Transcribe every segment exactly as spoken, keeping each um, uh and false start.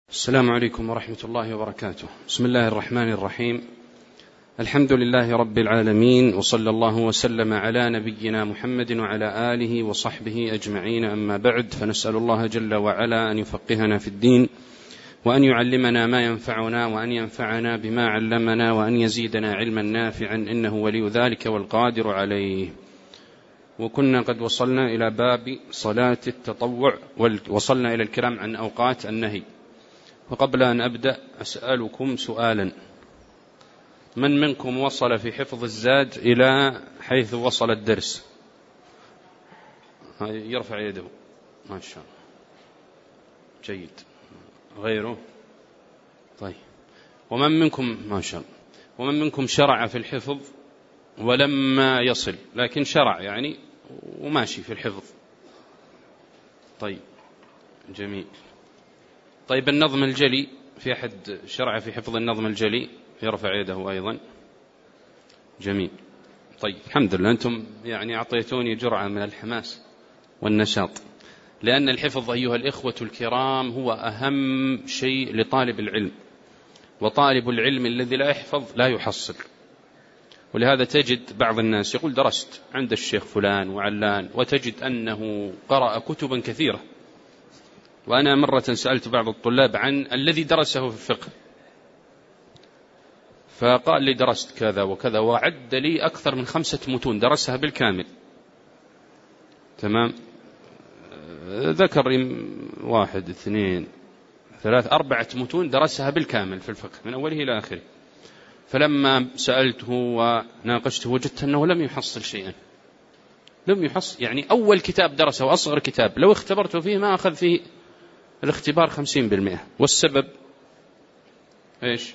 السلام عليكم ورحمة الله وبركاته. بسم الله الرحمن الرحيم. الحمد لله رب العالمين، وصلى الله وسلم على نبينا محمد وعلى آله وصحبه أجمعين، أما بعد، فنسأل الله جل وعلا أن يفقهنا في الدين، وأن يعلمنا ما ينفعنا، وأن ينفعنا بما علمنا، وأن يزيدنا علما نافعا، إنه ولي ذلك والقادر عليه. وكنا قد وصلنا إلى باب صلاة التطوع، ووصلنا إلى الكلام عن أوقات النهي. وقبل أن أبدأ أسألكم سؤالا: من منكم وصل في حفظ الزاد إلى حيث وصل الدرس؟ يرفع يده. ما شاء الله، جيد. غيره؟ طيب. ومن منكم ما شاء الله ومن منكم شرع في الحفظ ولما يصل، لكن شرع يعني وماشي في الحفظ؟ طيب، جميل. طيب، النظم الجلي، في أحد شرع في حفظ النظم الجلي؟ يرفع يده أيضا. جميل. طيب، الحمد لله، أنتم يعني أعطيتوني جرعة من الحماس والنشاط، لأن الحفظ أيها الإخوة الكرام هو أهم شيء لطالب العلم، وطالب العلم الذي لا يحفظ لا يحصل. ولهذا تجد بعض الناس يقول درست عند الشيخ فلان وعلان، وتجد أنه قرأ كتبا كثيرة. وأنا مرة سألت بعض الطلاب عن الذي درسه في الفقه، فقال لي درست كذا وكذا، وعد لي أكثر من خمسة متون درسها بالكامل. تمام. ذكر واحد اثنين ثلاث أربعة متون درسها بالكامل في الفقه من أوله إلى آخره. فلما سألته وناقشته وجدت أنه لم يحصل شيئا، لم يحصل. يعني أول كتاب درسه وأصغر كتاب لو اختبرته فيه ما أخذ فيه الاختبار خمسين بالمئة. والسبب إيش؟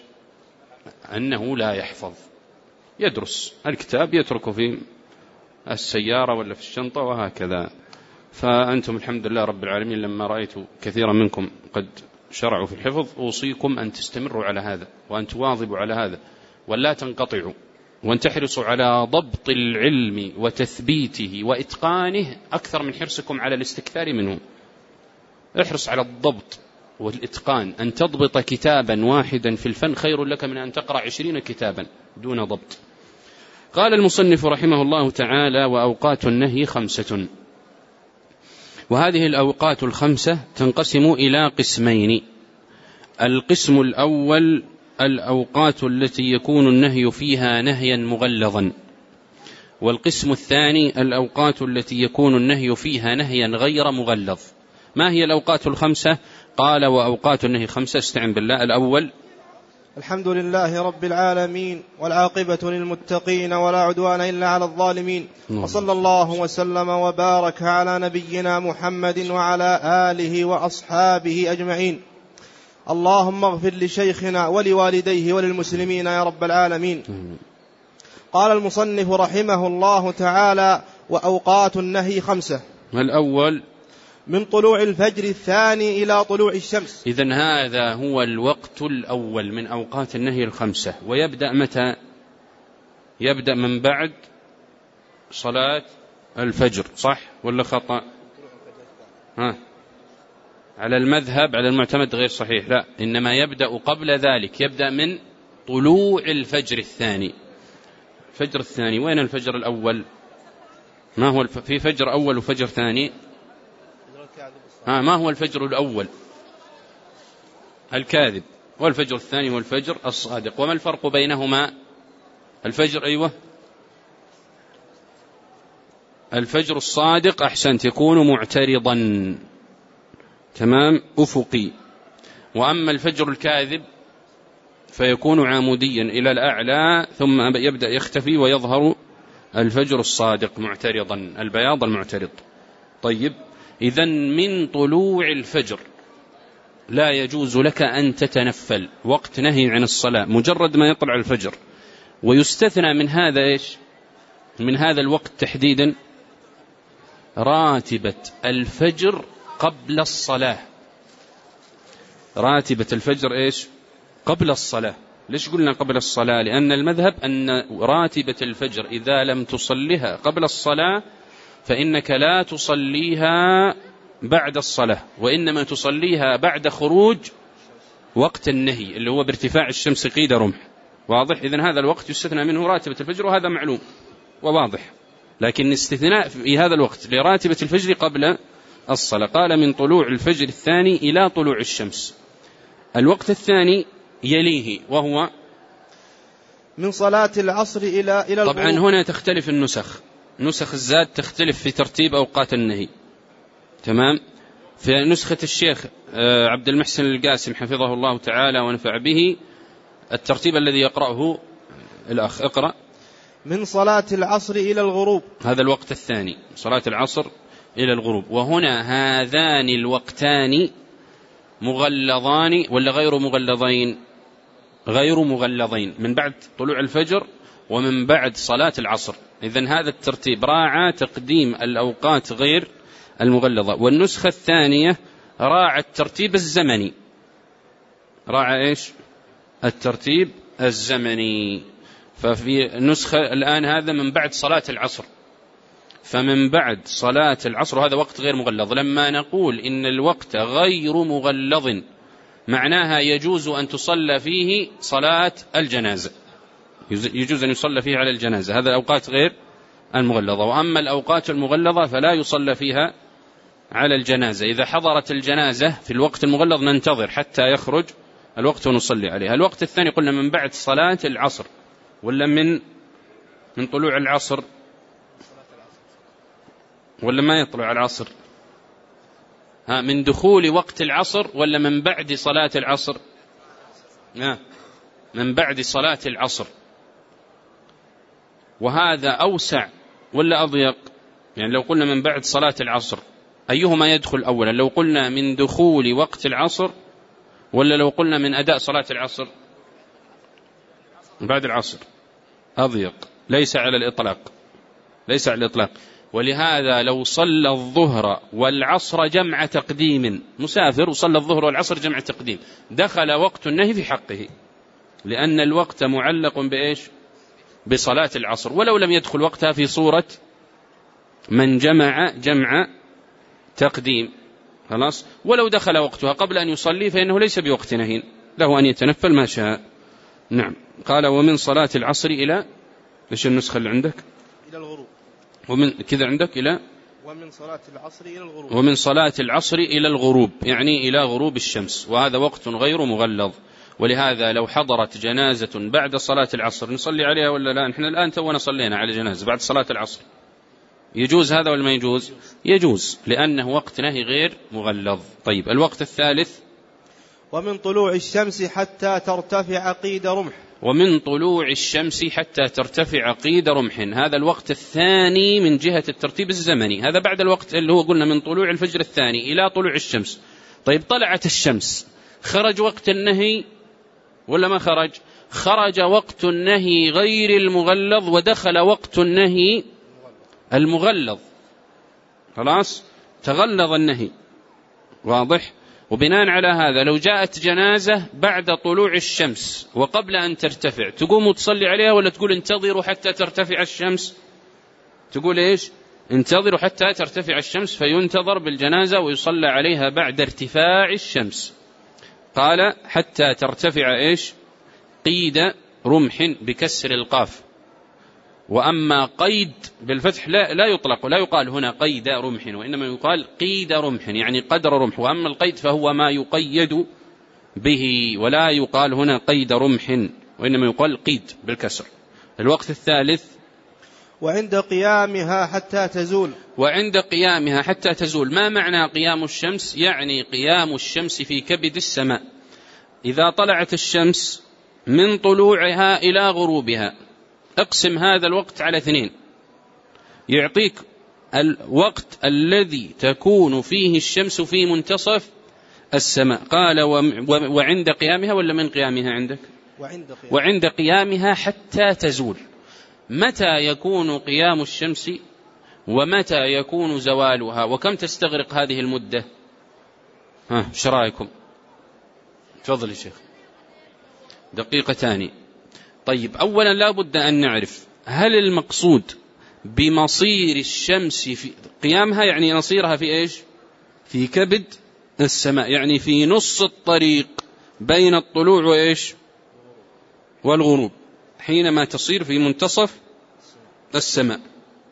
أنه لا يحفظ، يدرس الكتاب يتركه في السيارة ولا في الشنطة وهكذا. فأنتم الحمد لله رب العالمين لما رأيت كثيرا منكم قد شرعوا في الحفظ، أوصيكم أن تستمروا على هذا، وأن تواظبوا على هذا، ولا تنقطعوا، وأن تحرصوا على ضبط العلم وتثبيته وإتقانه أكثر من حرصكم على الاستكثار منه. احرص على الضبط والإتقان. أن تضبط كتابا واحدا في الفن خير لك من أن تقرأ عشرين كتابا دون ضبط. قال المصنف رحمه الله تعالى: وأوقات النهي خمسة. وهذه الأوقات الخمسة تنقسم إلى قسمين. القسم الأول الأوقات التي يكون النهي فيها نهيا مغلظا، والقسم الثاني الأوقات التي يكون النهي فيها نهيا غير مغلظ. ما هي الأوقات الخمسة؟ قال: وأوقات النهي خمسة. استعن بالله. الأول: الحمد لله رب العالمين، والعاقبة للمتقين، ولا عدوان إلا على الظالمين، وصلى الله وسلم وبارك على نبينا محمد وعلى آله وأصحابه أجمعين. اللهم اغفر لشيخنا ولوالديه وللمسلمين يا رب العالمين. قال المصنف رحمه الله تعالى: وأوقات النهي خمسة. الأول: من طلوع الفجر الثاني إلى طلوع الشمس. إذن هذا هو الوقت الأول من أوقات النهي الخمسة. ويبدأ متى؟ يبدأ من بعد صلاة الفجر، صح ولا خطأ؟ ها؟ على المذهب، على المعتمد غير صحيح، لا، إنما يبدأ قبل ذلك. يبدأ من طلوع الفجر الثاني. الفجر الثاني، وين الفجر الأول؟ ما هو الف... في فجر أول وفجر ثاني؟ ها، ما هو الفجر الأول؟ الكاذب. والفجر الثاني هو الفجر الصادق. وما الفرق بينهما؟ الفجر أيوة الفجر الصادق، أحسنت، يكون معترضا، تمام، أفقي. وأما الفجر الكاذب فيكون عموديا إلى الأعلى، ثم يبدأ يختفي ويظهر الفجر الصادق معترضا، البياض المعترض. طيب، إذن من طلوع الفجر لا يجوز لك أن تتنفل، وقت نهي عن الصلاة مجرد ما يطلع الفجر. ويستثنى من هذا إيش؟ من هذا الوقت تحديدا راتبة الفجر قبل الصلاة. راتبة الفجر إيش؟ قبل الصلاة. ليش قلنا قبل الصلاة؟ لأن المذهب أن راتبة الفجر إذا لم تصليها قبل الصلاة فإنك لا تصليها بعد الصلاة، وإنما تصليها بعد خروج وقت النهي اللي هو بارتفاع الشمس قيد رمح، واضح؟ إذن هذا الوقت يستثنى منه راتبة الفجر، وهذا معلوم وواضح، لكن الاستثناء في هذا الوقت لراتبة الفجر قبل الصلاة. قال من طلوع الفجر الثاني إلى طلوع الشمس. الوقت الثاني يليه وهو من صلاة العصر إلى إلى الغروب. طبعا هنا تختلف النسخ، نسخ الزاد تختلف في ترتيب أوقات النهي، تمام؟ في نسخة الشيخ عبد المحسن القاسم حفظه الله تعالى ونفع به الترتيب الذي يقرأه الأخ. اقرأ. من صلاة العصر إلى الغروب، هذا الوقت الثاني، صلاة العصر إلى الغروب. وهنا هذان الوقتان مغلظان ولا غير مغلظين؟ غير مغلظين، من بعد طلوع الفجر ومن بعد صلاة العصر. إذن هذا الترتيب راعى تقديم الأوقات غير المغلظة. والنسخة الثانية راعى الترتيب الزمني، راعى إيش؟ الترتيب الزمني. ففي نسخة الآن هذا من بعد صلاة العصر، فمن بعد صلاة العصر هذا وقت غير مغلظ. لما نقول إن الوقت غير مغلظ معناها يجوز أن تصلى فيه صلاة الجنازة، يجوز أن يصلى فيه على الجنازة، هذا الأوقات غير المغلظة. وأما الأوقات المغلظة فلا يصلى فيها على الجنازة. إذا حضرت الجنازة في الوقت المغلظ ننتظر حتى يخرج الوقت ونصلي عليها. الوقت الثاني قلنا من بعد صلاة العصر ولا من من طلوع العصر ولا ما يطلع العصر؟ ها، من دخول وقت العصر ولا من بعد صلاة العصر؟ ها، من بعد صلاة العصر. وهذا أوسع ولا أضيق؟ يعني لو قلنا من بعد صلاة العصر أيهما يدخل أولا؟ لو قلنا من دخول وقت العصر ولا لو قلنا من أداء صلاة العصر؟ بعد العصر أضيق، ليس على الإطلاق، ليس على الإطلاق. ولهذا لو صلى الظهر والعصر جمع تقديم، مسافر وصلى الظهر والعصر جمع تقديم، دخل وقت النهي في حقه، لأن الوقت معلق بإيش؟ بصلاة العصر، ولو لم يدخل وقتها في صورة من جمع جمع تقديم، خلاص. ولو دخل وقتها قبل أن يصلي فإنه ليس بوقت نهي، له أن يتنفل ما شاء. نعم. قال ومن صلاة العصر إلى، إيش النسخة اللي عندك؟ إلى الغروب. ومن كذا عندك إلى ومن صلاة العصر إلى الغروب. ومن صلاة العصر إلى الغروب، يعني إلى غروب الشمس، وهذا وقت غير مغلظ. ولهذا لو حضرت جنازة بعد صلاة العصر نصلي عليها ولا لا؟ نحن الآن تونا صلينا على جنازة بعد صلاة العصر، يجوز هذا ولا ما يجوز؟ يجوز، لأنه وقت نهي غير مغلظ. طيب الوقت الثالث ومن طلوع الشمس حتى ترتفع قيد رمح. ومن طلوع الشمس حتى ترتفع قيد رمح، هذا الوقت الثاني من جهة الترتيب الزمني، هذا بعد الوقت اللي هو قلنا من طلوع الفجر الثاني إلى طلوع الشمس. طيب طلعت الشمس، خرج وقت النهي ولا ما خرج؟ خرج وقت النهي غير المغلظ ودخل وقت النهي المغلظ، خلاص تغلظ النهي، واضح؟ وبناء على هذا لو جاءت جنازة بعد طلوع الشمس وقبل أن ترتفع تقوم وتصلي عليها ولا تقول انتظروا حتى ترتفع الشمس؟ تقول إيش؟ انتظروا حتى ترتفع الشمس، فينتظر بالجنازة ويصلى عليها بعد ارتفاع الشمس. قال حتى ترتفع إيش؟ قيد رمح بكسر القاف. وأما قيد بالفتح لا, لا يطلق، لا يقال هنا قيد رمح، وإنما يقال قيد رمح يعني قدر رمح. وأما القيد فهو ما يقيد به، ولا يقال هنا قيد رمح وإنما يقال قيد بالكسر. الوقت الثالث وعند قيامها حتى تزول. وعند قيامها حتى تزول، ما معنى قيام الشمس؟ يعني قيام الشمس في كبد السماء. إذا طلعت الشمس من طلوعها إلى غروبها اقسم هذا الوقت على اثنين، يعطيك الوقت الذي تكون فيه الشمس في منتصف السماء. قال وعند قيامها ولا من قيامها عندك؟ وعند قيامها. وعند قيامها حتى تزول. متى يكون قيام الشمس ومتى يكون زوالها وكم تستغرق هذه المدة؟ ها ايش رايكم؟ تفضل يا شيخ. دقيقتان. طيب أولا لا بد أن نعرف هل المقصود بمصير الشمس في قيامها يعني مصيرها في إيش؟ في كبد السماء، يعني في نص الطريق بين الطلوع وإيش والغروب حينما تصير في منتصف السماء.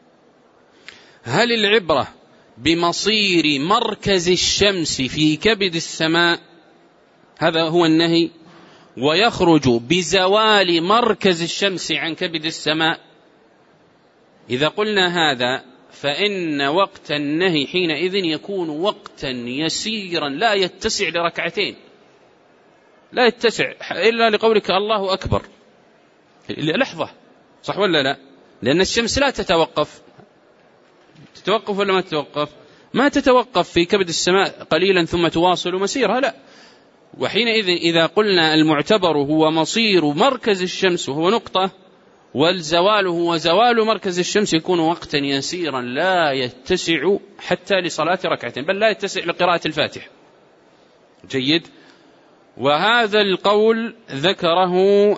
هل العبرة بمصير مركز الشمس في كبد السماء؟ هذا هو النهي. ويخرج بزوال مركز الشمس عن كبد السماء. إذا قلنا هذا فإن وقت النهي حينئذ يكون وقتا يسيرا لا يتسع لركعتين، لا يتسع إلا لقولك الله أكبر لحظة، صح ولا لا؟ لأن الشمس لا تتوقف. تتوقف ولا ما تتوقف؟ ما تتوقف في كبد السماء قليلا ثم تواصل مسيرها، لا. وحينئذ إذا قلنا المعتبر هو مصير مركز الشمس وهو نقطة، والزوال هو زوال مركز الشمس، يكون وقتا يسيرا لا يتسع حتى لصلاة ركعتين، بل لا يتسع لقراءة الفاتحة. جيد. وهذا القول ذكره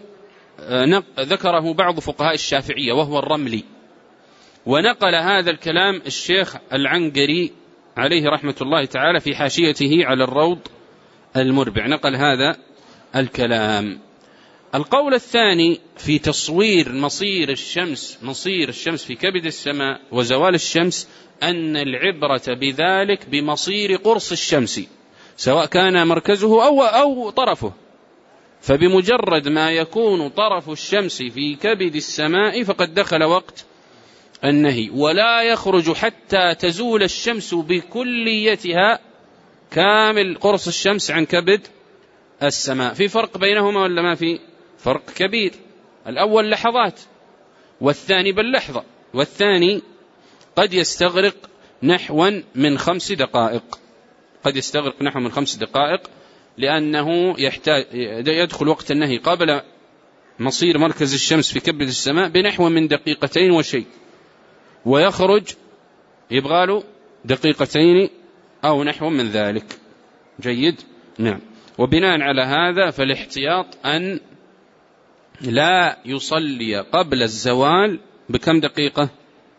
ذكره بعض فقهاء الشافعية وهو الرملي، ونقل هذا الكلام الشيخ العنقري عليه رحمة الله تعالى في حاشيته على الروض المربع، نقل هذا الكلام. القول الثاني في تصوير مصير الشمس مصير الشمس في كبد السماء وزوال الشمس أن العبرة بذلك بمصير قرص الشمس، سواء كان مركزه أو, أو طرفه، فبمجرد ما يكون طرف الشمس في كبد السماء فقد دخل وقت النهي، ولا يخرج حتى تزول الشمس بكليتها كامل قرص الشمس عن كبد السماء. في فرق بينهما ولا ما في؟ فرق كبير. الأول لحظات والثاني بل لحظة، والثاني قد يستغرق نحوا من خمس دقائق قد يستغرق نحو من خمس دقائق لأنه يحتاج يدخل وقت النهي قبل مصير مركز الشمس في كبد السماء بنحو من دقيقتين وشيء، ويخرج يبغى له دقيقتين أو نحو من ذلك. جيد. نعم. وبناء على هذا فالاحتياط أن لا يصلي قبل الزوال بكم دقيقة؟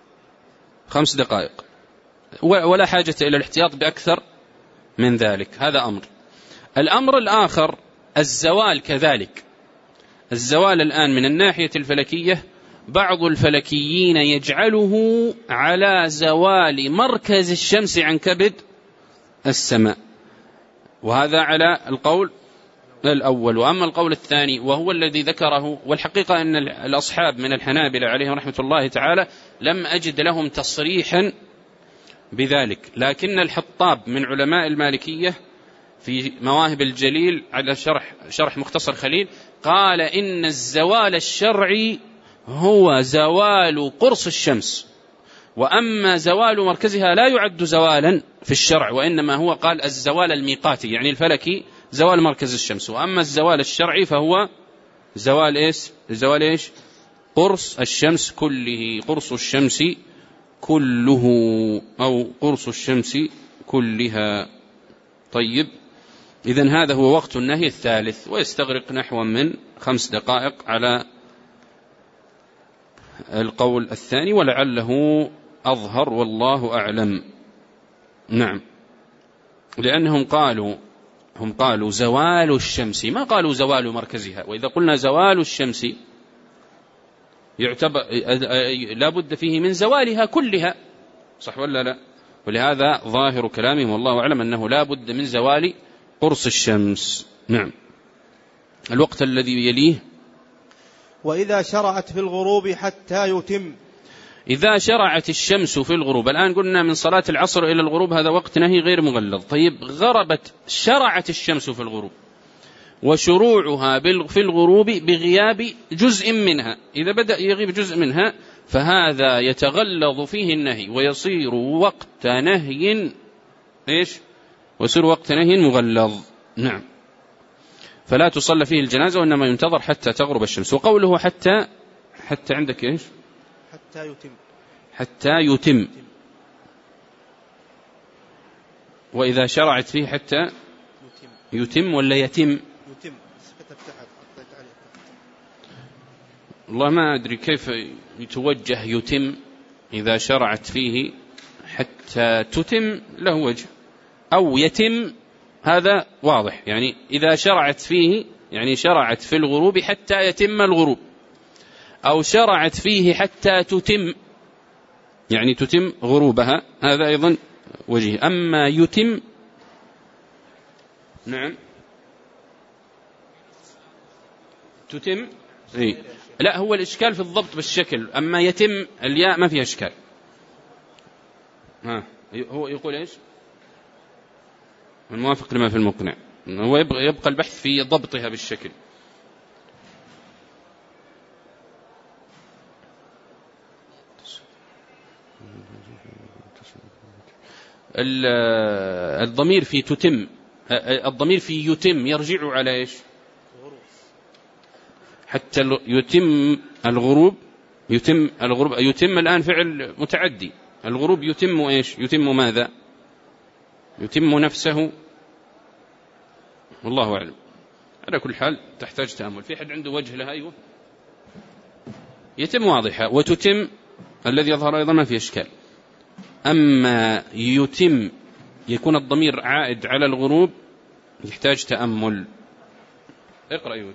خمس دقائق، ولا حاجة إلى الاحتياط بأكثر من ذلك. هذا أمر. الأمر الآخر الزوال كذلك. الزوال الآن من الناحية الفلكية بعض الفلكيين يجعله على زوال مركز الشمس عن كبد السماء، وهذا على القول الأول. وأما القول الثاني وهو الذي ذكره، والحقيقة أن الأصحاب من الحنابلة عليهم رحمة الله تعالى لم أجد لهم تصريحا بذلك، لكن الحطاب من علماء المالكية في مواهب الجليل على شرح, شرح مختصر خليل قال إن الزوال الشرعي هو زوال قرص الشمس، وأما زوال مركزها لا يعد زوالا في الشرع، وإنما هو قال الزوال الميقاتي يعني الفلكي زوال مركز الشمس، وأما الزوال الشرعي فهو زوال إيش؟ زوال إيش؟ قرص الشمس كله، قرص الشمس كله أو قرص الشمس كلها. طيب، إذن هذا هو وقت النهي الثالث، ويستغرق نحو من خمس دقائق على القول الثاني، ولعله أظهر والله أعلم. نعم، لأنهم قالوا هم قالوا زوال الشمس، ما قالوا زوال مركزها، وإذا قلنا زوال الشمس يعتبر لا بد فيه من زوالها كلها، صح ولا لا؟ ولهذا ظاهر كلامهم والله أعلم أنه لا بد من زوال قرص الشمس. نعم. الوقت الذي يليه وإذا شرعت في الغروب حتى يتم. إذا شرعت الشمس في الغروب، الآن قلنا من صلاة العصر إلى الغروب هذا وقت نهي غير مغلظ. طيب، غربت شرعت الشمس في الغروب، وشروعها في الغروب بغياب جزء منها، إذا بدأ يغيب جزء منها فهذا يتغلظ فيه النهي ويصير وقت نهي إيش؟ ويصير وقت نهي مغلظ. نعم. فلا تصلى فيه الجنازة، وإنما ينتظر حتى تغرب الشمس. وقوله حتى حتى عندك إيش؟ حتى يتم. حتى يتم. وإذا شرعت فيه حتى يتم ولا يتم؟ يتم. والله ما أدري كيف يتوجه يتم. إذا شرعت فيه حتى تتم له وجه، أو يتم هذا واضح، يعني إذا شرعت فيه، يعني شرعت في الغروب حتى يتم الغروب، أو شرعت فيه حتى تتم، يعني تتم غروبها، هذا أيضا وجه. أما يتم، نعم تتم، إيه؟ لا، هو الإشكال في الضبط بالشكل، أما يتم الياء ما فيها إشكال. ها هو يقول إيش؟ الموافق لما في المقنع، هو يبقى, يبقى البحث في ضبطها بالشكل. الضمير في تتم، الضمير في يتم يرجع على إيش؟ حتى يتم الغروب، يتم الغروب، يتم الآن فعل متعدي، الغروب يتم إيش؟ يتم ماذا؟ يتم نفسه، والله أعلم. على كل حال تحتاج تأمل. في حد عنده وجه لها؟ أيوه، يتم واضحة، وتتم الذي يظهر أيضا ما في إشكال. أما يتم يكون الضمير عائد على الغروب يحتاج تأمل. اقرأ أيوه،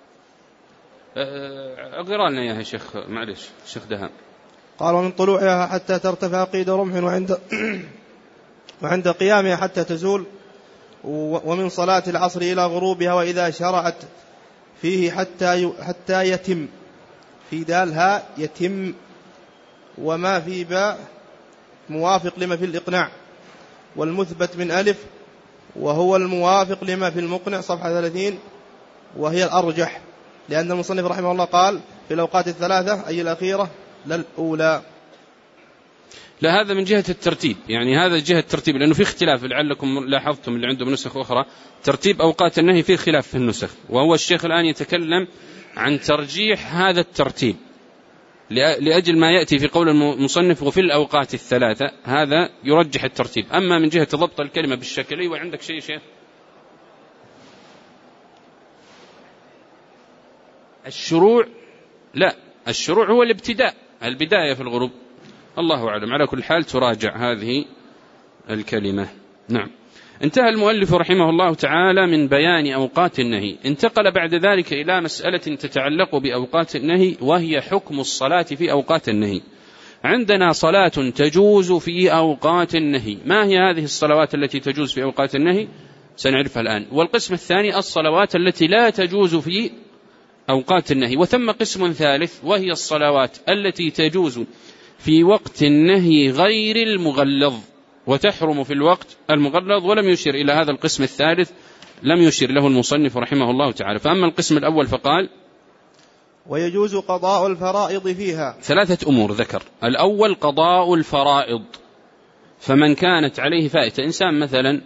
اقرأ لنا يا شيخ، معلش شيخ دهام. قال: ومن طلوعها حتى ترتفع قيد رمح، وعند وعند قيامها حتى تزول، ومن صلاة العصر إلى غروبها، وإذا شرعت فيه حتى حتى يتم، في دالها يتم، وما في باء موافق لما في الإقناع، والمثبت من ألف، وهو الموافق لما في المقنع، صفحة ثلاثين، وهي الأرجح، لأن المصنف رحمه الله قال في الأوقات الثلاثة، أي الأخيرة لا الأولى. لا، هذا من جهة الترتيب، يعني هذا جهة الترتيب، لأنه في اختلاف، لعلكم لاحظتم اللي عنده نسخ أخرى ترتيب أوقات النهي فيه خلاف في النسخ، وهو الشيخ الآن يتكلم عن ترجيح هذا الترتيب لأجل ما يأتي في قول المصنف وفي الأوقات الثلاثة، هذا يرجح الترتيب. أما من جهة ضبط الكلمة بالشكل، وعندك شيء شيخ؟ الشروع، لا، الشروع هو الابتداء، البداية في الغروب، الله أعلم. على كل حال تراجع هذه الكلمة. نعم. انتهى المؤلف رحمه الله تعالى من بيان أوقات النهي، انتقل بعد ذلك إلى مسألة تتعلق بأوقات النهي، وهي حكم الصلاة في أوقات النهي. عندنا صلاة تجوز في أوقات النهي، ما هي هذه الصلوات التي تجوز في أوقات النهي؟ سنعرفها الآن. والقسم الثاني الصلوات التي لا تجوز في أوقات النهي. وثم قسم ثالث، وهي الصلوات التي تجوز في وقت النهي غير المغلظ، وتحرم في الوقت المغلظ. ولم يشر إلى هذا القسم الثالث، لم يشر له المصنف رحمه الله تعالى. فأما القسم الأول فقال: ويجوز قضاء الفرائض فيها. ثلاثة أمور ذكر. الأول قضاء الفرائض، فمن كانت عليه فائتة، إنسان مثلا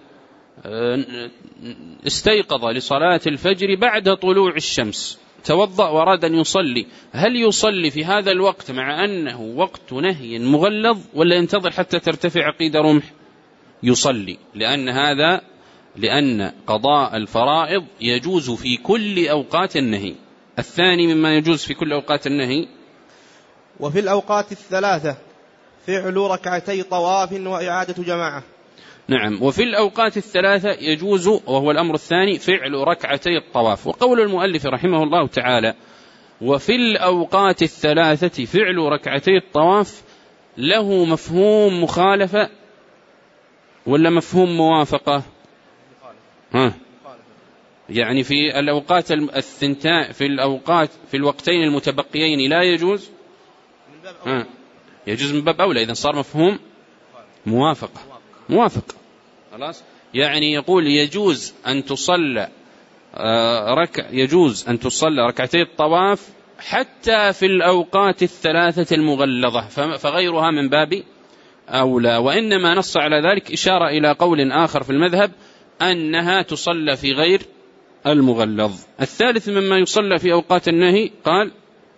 استيقظ لصلاة الفجر بعد طلوع الشمس، توضأ وأراد أن يصلي، هل يصلي في هذا الوقت مع أنه وقت نهي مغلظ، ولا ينتظر حتى ترتفع قيد رمح؟ يصلي، لأن هذا لأن قضاء الفرائض يجوز في كل أوقات النهي. الثاني مما يجوز في كل أوقات النهي: وفي الأوقات الثلاثة فعل ركعتي طواف وإعادة جماعة. نعم، وفي الأوقات الثلاثة يجوز، وهو الأمر الثاني، فعل ركعتي الطواف. وقول المؤلف رحمه الله تعالى: وفي الأوقات الثلاثة فعل ركعتي الطواف، له مفهوم مخالفة ولا مفهوم موافقة؟ ها، يعني في الأوقات الثنتين، في الأوقات في الوقتين المتبقيين لا يجوز، ها، يجوز من باب أولى، إذا صار مفهوم موافقة، موافق خلاص. يعني يقول يجوز أن تصلى ركع يجوز أن تصلى ركعتي الطواف حتى في الأوقات الثلاثة المغلظة، فغيرها من باب أولى. وإنما نص على ذلك إشارة إلى قول آخر في المذهب أنها تصلى في غير المغلظ. الثالث مما يصلى في أوقات النهي قال: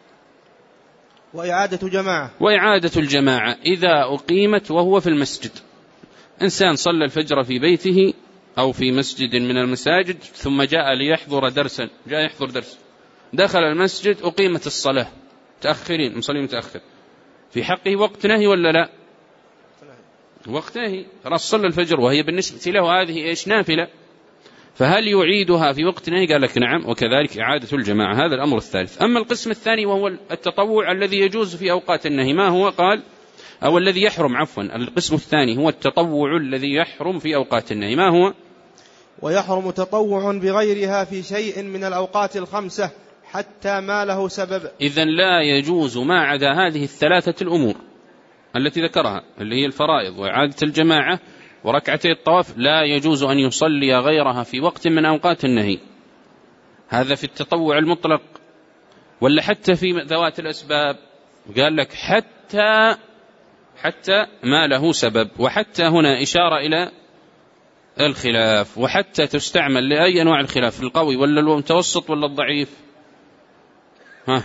وإعادة جماعة. وإعادة الجماعة إذا أقيمت وهو في المسجد. إنسان صلى الفجر في بيته أو في مسجد من المساجد، ثم جاء ليحضر درسا، جاء يحضر درس، دخل المسجد، أقيمت الصلاة، متأخرين، مصلي متأخر، في حقه وقت نهي ولا لا؟ وقت نهي، خلاص صلى الفجر، وهي بالنسبة له هذه إيش؟ نافلة، فهل يعيدها في وقت نهي؟ قال لك نعم، وكذلك إعادة الجماعة. هذا الأمر الثالث. أما القسم الثاني وهو التطوع الذي يجوز في أوقات النهي، ما هو؟ قال أو الذي يحرم، عفوا القسم الثاني هو التطوع الذي يحرم في أوقات النهي، ما هو؟ ويحرم تطوع بغيرها في شيء من الأوقات الخمسة حتى ما له سبب. إذن لا يجوز ما عدا هذه الثلاثة الأمور التي ذكرها اللي هي الفرائض وإعادة الجماعة وركعتي الطواف، لا يجوز أن يصلي غيرها في وقت من أوقات النهي. هذا في التطوع المطلق. ولا حتى في ذوات الأسباب، قال لك حتى حتى ما له سبب، وحتى هنا إشارة إلى الخلاف، وحتى تستعمل لأي أنواع الخلاف، القوي ولا المتوسط ولا الضعيف؟ ها،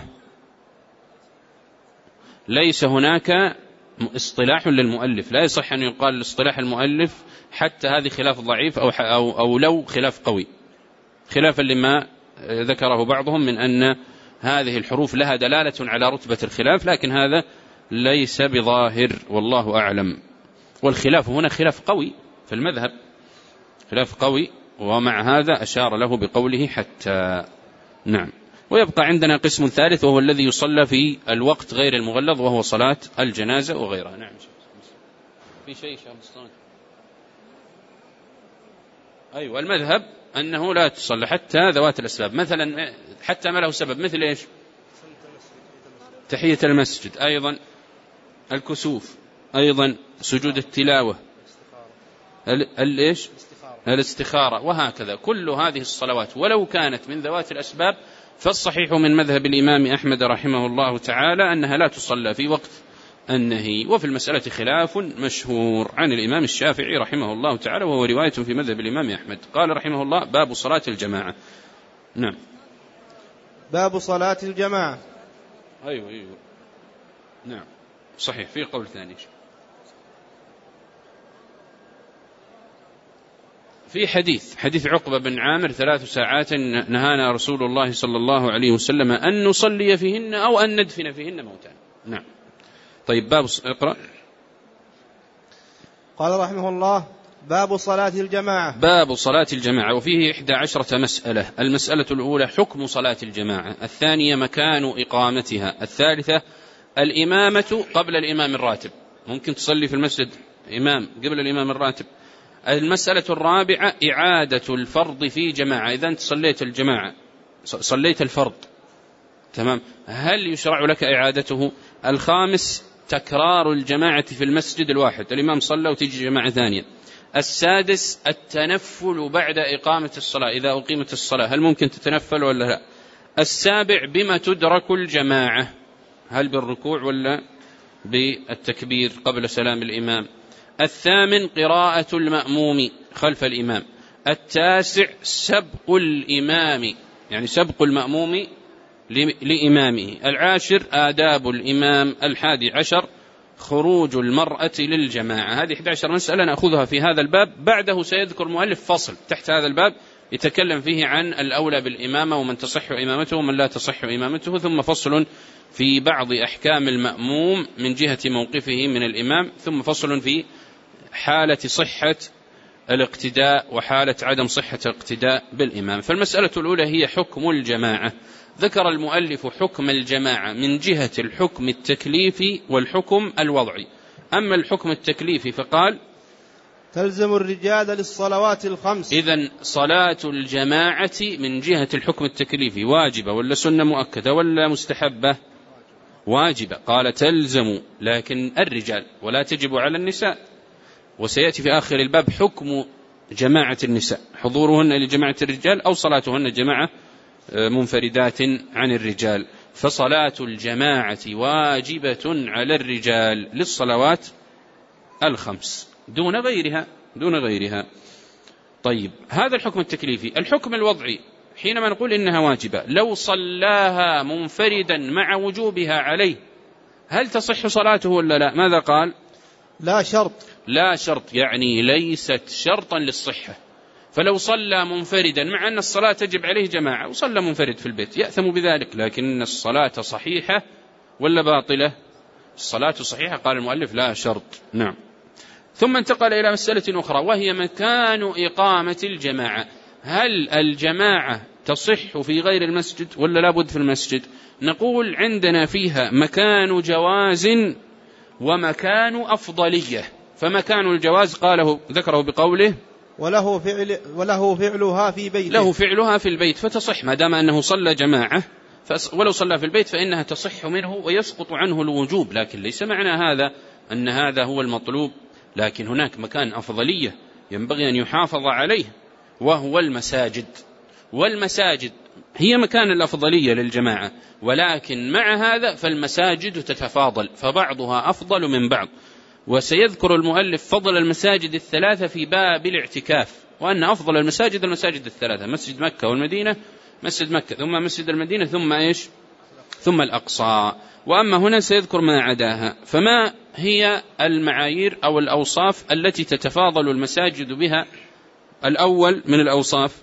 ليس هناك اصطلاح للمؤلف، لا يصح أن يقال اصطلاح المؤلف حتى هذه خلاف ضعيف أو, أو, أو لو خلاف قوي، خلافا لما ذكره بعضهم من أن هذه الحروف لها دلالة على رتبة الخلاف، لكن هذا ليس بظاهر والله أعلم. والخلاف هنا خلاف قوي في المذهب، خلاف قوي، ومع هذا أشار له بقوله حتى. نعم. ويبقى عندنا قسم ثالث وهو الذي يصلى في الوقت غير المغلظ، وهو صلاة الجنازة وغيرها. نعم. في شيء شاب الصلاة. أيوة، المذهب أنه لا تصلى حتى ذوات الأسباب، مثلا حتى ما له سبب، مثل إيش؟ تحية المسجد، أيضا الكسوف، أيضا سجود التلاوة، الإيش؟ الاستخارة، وهكذا. كل هذه الصلوات ولو كانت من ذوات الأسباب فالصحيح من مذهب الإمام أحمد رحمه الله تعالى أنها لا تصلى في وقت النهي. وفي المسألة خلاف مشهور عن الإمام الشافعي رحمه الله تعالى، وهو رواية في مذهب الإمام أحمد. قال رحمه الله: باب صلاة الجماعة. نعم. باب صلاة الجماعة. أيوة أيوة نعم صحيح. في قول ثاني في حديث حديث عقبة بن عامر: ثلاث ساعات نهانا رسول الله صلى الله عليه وسلم أن نصلي فيهن أو أن ندفن فيهن موتانا. نعم. طيب، باب اقرأ. قال رحمه الله: باب صلاة الجماعة. باب صلاة الجماعة، وفيه إحدى عشرة مسألة. المسألة الأولى حكم صلاة الجماعة، الثانية مكان إقامتها، الثالثة الإمامة قبل الإمام الراتب، ممكن تصلي في المسجد إمام قبل الإمام الراتب. المسألة الرابعة إعادة الفرض في جماعة، إذا أنت صليت الجماعة صليت الفرض تمام، هل يشرع لك إعادته؟ الخامس تكرار الجماعة في المسجد الواحد، الإمام صلى وتيجي جماعة ثانية. السادس التنفل بعد إقامة الصلاة، إذا أقيمت الصلاة هل ممكن تتنفل ولا لا؟ السابع بما تدرك الجماعة، هل بالركوع ولا بالتكبير قبل سلام الإمام؟ الثامن قراءة المأموم خلف الإمام. التاسع سبق الإمام، يعني سبق المأموم لإمامه. العاشر آداب الإمام. الحادي عشر خروج المرأة للجماعة. هذه إحدى عشرة مسألة نأخذها في هذا الباب. بعده سيذكر مؤلف فصل تحت هذا الباب يتكلم فيه عن الأولى بالإمامة ومن تصح إمامته ومن لا تصح إمامته، ثم فصل في بعض أحكام المأموم من جهة موقفه من الإمام، ثم فصل في حالة صحة الاقتداء وحالة عدم صحة الاقتداء بالإمام. فالمسألة الأولى هي حكم الجماعة. ذكر المؤلف حكم الجماعة من جهة الحكم التكليفي والحكم الوضعي. أما الحكم التكليفي فقال: تلزم الرجال للصلوات الخمس. إذن صلاة الجماعة من جهة الحكم التكليفي واجبة ولا سنة مؤكدة ولا مستحبة؟ واجبة. قال تلزم، لكن الرجال ولا تجب على النساء. وسيأتي في آخر الباب حكم جماعة النساء، حضورهن لجماعة الرجال أو صلاتهن جماعة منفردات عن الرجال. فصلاة الجماعة واجبة على الرجال للصلوات الخمس دون غيرها دون غيرها. طيب، هذا الحكم التكليفي. الحكم الوضعي حينما نقول إنها واجبة، لو صلاها منفردا مع وجوبها عليه هل تصح صلاته ولا لا؟ ماذا قال؟ لا شرط. لا شرط، يعني ليست شرطا للصحة. فلو صلى منفردا مع أن الصلاة تجب عليه جماعة وصلى منفرد في البيت يأثم بذلك، لكن الصلاة صحيحة ولا باطلة؟ الصلاة صحيحة. قال المؤلف لا شرط. نعم. ثم انتقل إلى مسألة أخرى وهي مكان إقامة الجماعة. هل الجماعة تصح في غير المسجد ولا لابد في المسجد؟ نقول عندنا فيها مكان جواز ومكان أفضلية. فمكان الجواز قاله ذكره بقوله وله, فعل وله فعلها في بيته، له فعلها في البيت فتصح ما دام أنه صلى جماعة، ولو صلى في البيت فإنها تصح منه ويسقط عنه الوجوب. لكن ليس معنى هذا أن هذا هو المطلوب، لكن هناك مكان أفضلية ينبغي أن يحافظ عليه وهو المساجد. والمساجد هي مكان الأفضلية للجماعة، ولكن مع هذا فالمساجد تتفاضل فبعضها أفضل من بعض. وسيذكر المؤلف فضل المساجد الثلاثة في باب الاعتكاف، وأن أفضل المساجد المساجد الثلاثة: مسجد مكة والمدينة، مسجد مكة ثم مسجد المدينة ثم إيش؟ ثم الأقصى. وأما هنا سيذكر ما عداها. فما هي المعايير أو الأوصاف التي تتفاضل المساجد بها؟ الأول من الأوصاف: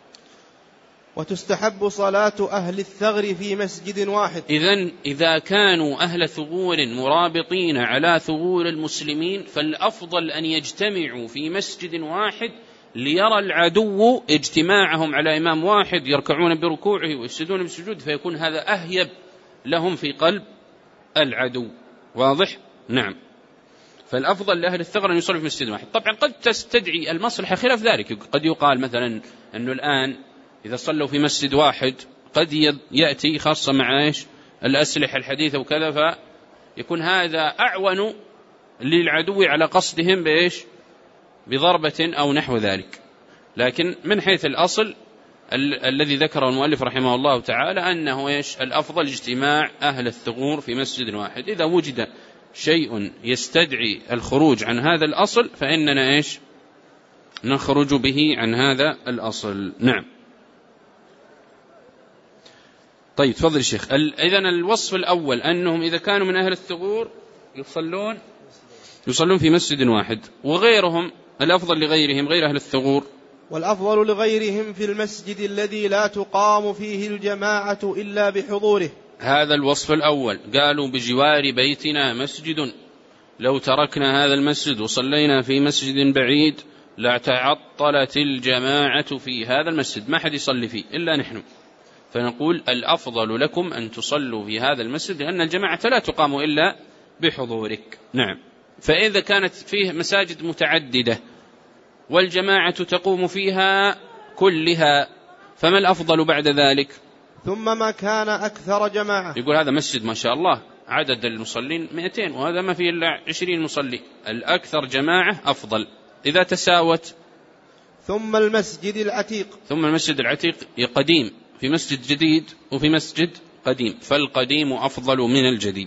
وتستحب صلاة أهل الثغر في مسجد واحد. إذن إذا كانوا أهل ثغور مرابطين على ثغور المسلمين فالأفضل أن يجتمعوا في مسجد واحد ليرى العدو اجتماعهم على إمام واحد يركعون بركوعه ويسجدون بالسجود، فيكون هذا أهيب لهم في قلب العدو. واضح؟ نعم. فالأفضل لأهل الثغر أن يصلوا في مسجد واحد. طبعا قد تستدعي المصلحة خلاف ذلك، قد يقال مثلا أنه الآن إذا صلوا في مسجد واحد قد يأتي خاصة مع إيش؟ الأسلحة الحديثة وكذا، فيكون هذا أعون للعدو على قصدهم بإيش؟ بضربة أو نحو ذلك. لكن من حيث الأصل ال- الذي ذكره المؤلف رحمه الله تعالى أنه إيش؟ الأفضل اجتماع أهل الثغور في مسجد واحد. إذا وجد شيء يستدعي الخروج عن هذا الأصل فإننا إيش؟ نخرج به عن هذا الأصل. نعم. طيب تفضل الشيخ. إذن الوصف الأول أنهم إذا كانوا من أهل الثغور يصلون يصلون في مسجد واحد، وغيرهم الأفضل لغيرهم غير أهل الثغور. والأفضل لغيرهم في المسجد الذي لا تقام فيه الجماعة إلا بحضوره. هذا الوصف الأول. قالوا بجوار بيتنا مسجد، لو تركنا هذا المسجد وصلينا في مسجد بعيد لاعتعطلت الجماعة في هذا المسجد، ما حد يصلي فيه إلا نحن. فنقول الأفضل لكم أن تصلوا في هذا المسجد لأن الجماعة لا تقام إلا بحضورك. نعم. فإذا كانت فيه مساجد متعددة والجماعة تقوم فيها كلها فما الأفضل بعد ذلك؟ ثم ما كان أكثر جماعة. يقول هذا مسجد ما شاء الله عدد المصلين مئتين وهذا ما فيه إلا عشرين مصلي، الأكثر جماعة أفضل. إذا تساوت ثم المسجد العتيق. ثم المسجد العتيق قديم، في مسجد جديد وفي مسجد قديم، فالقديم أفضل من الجديد.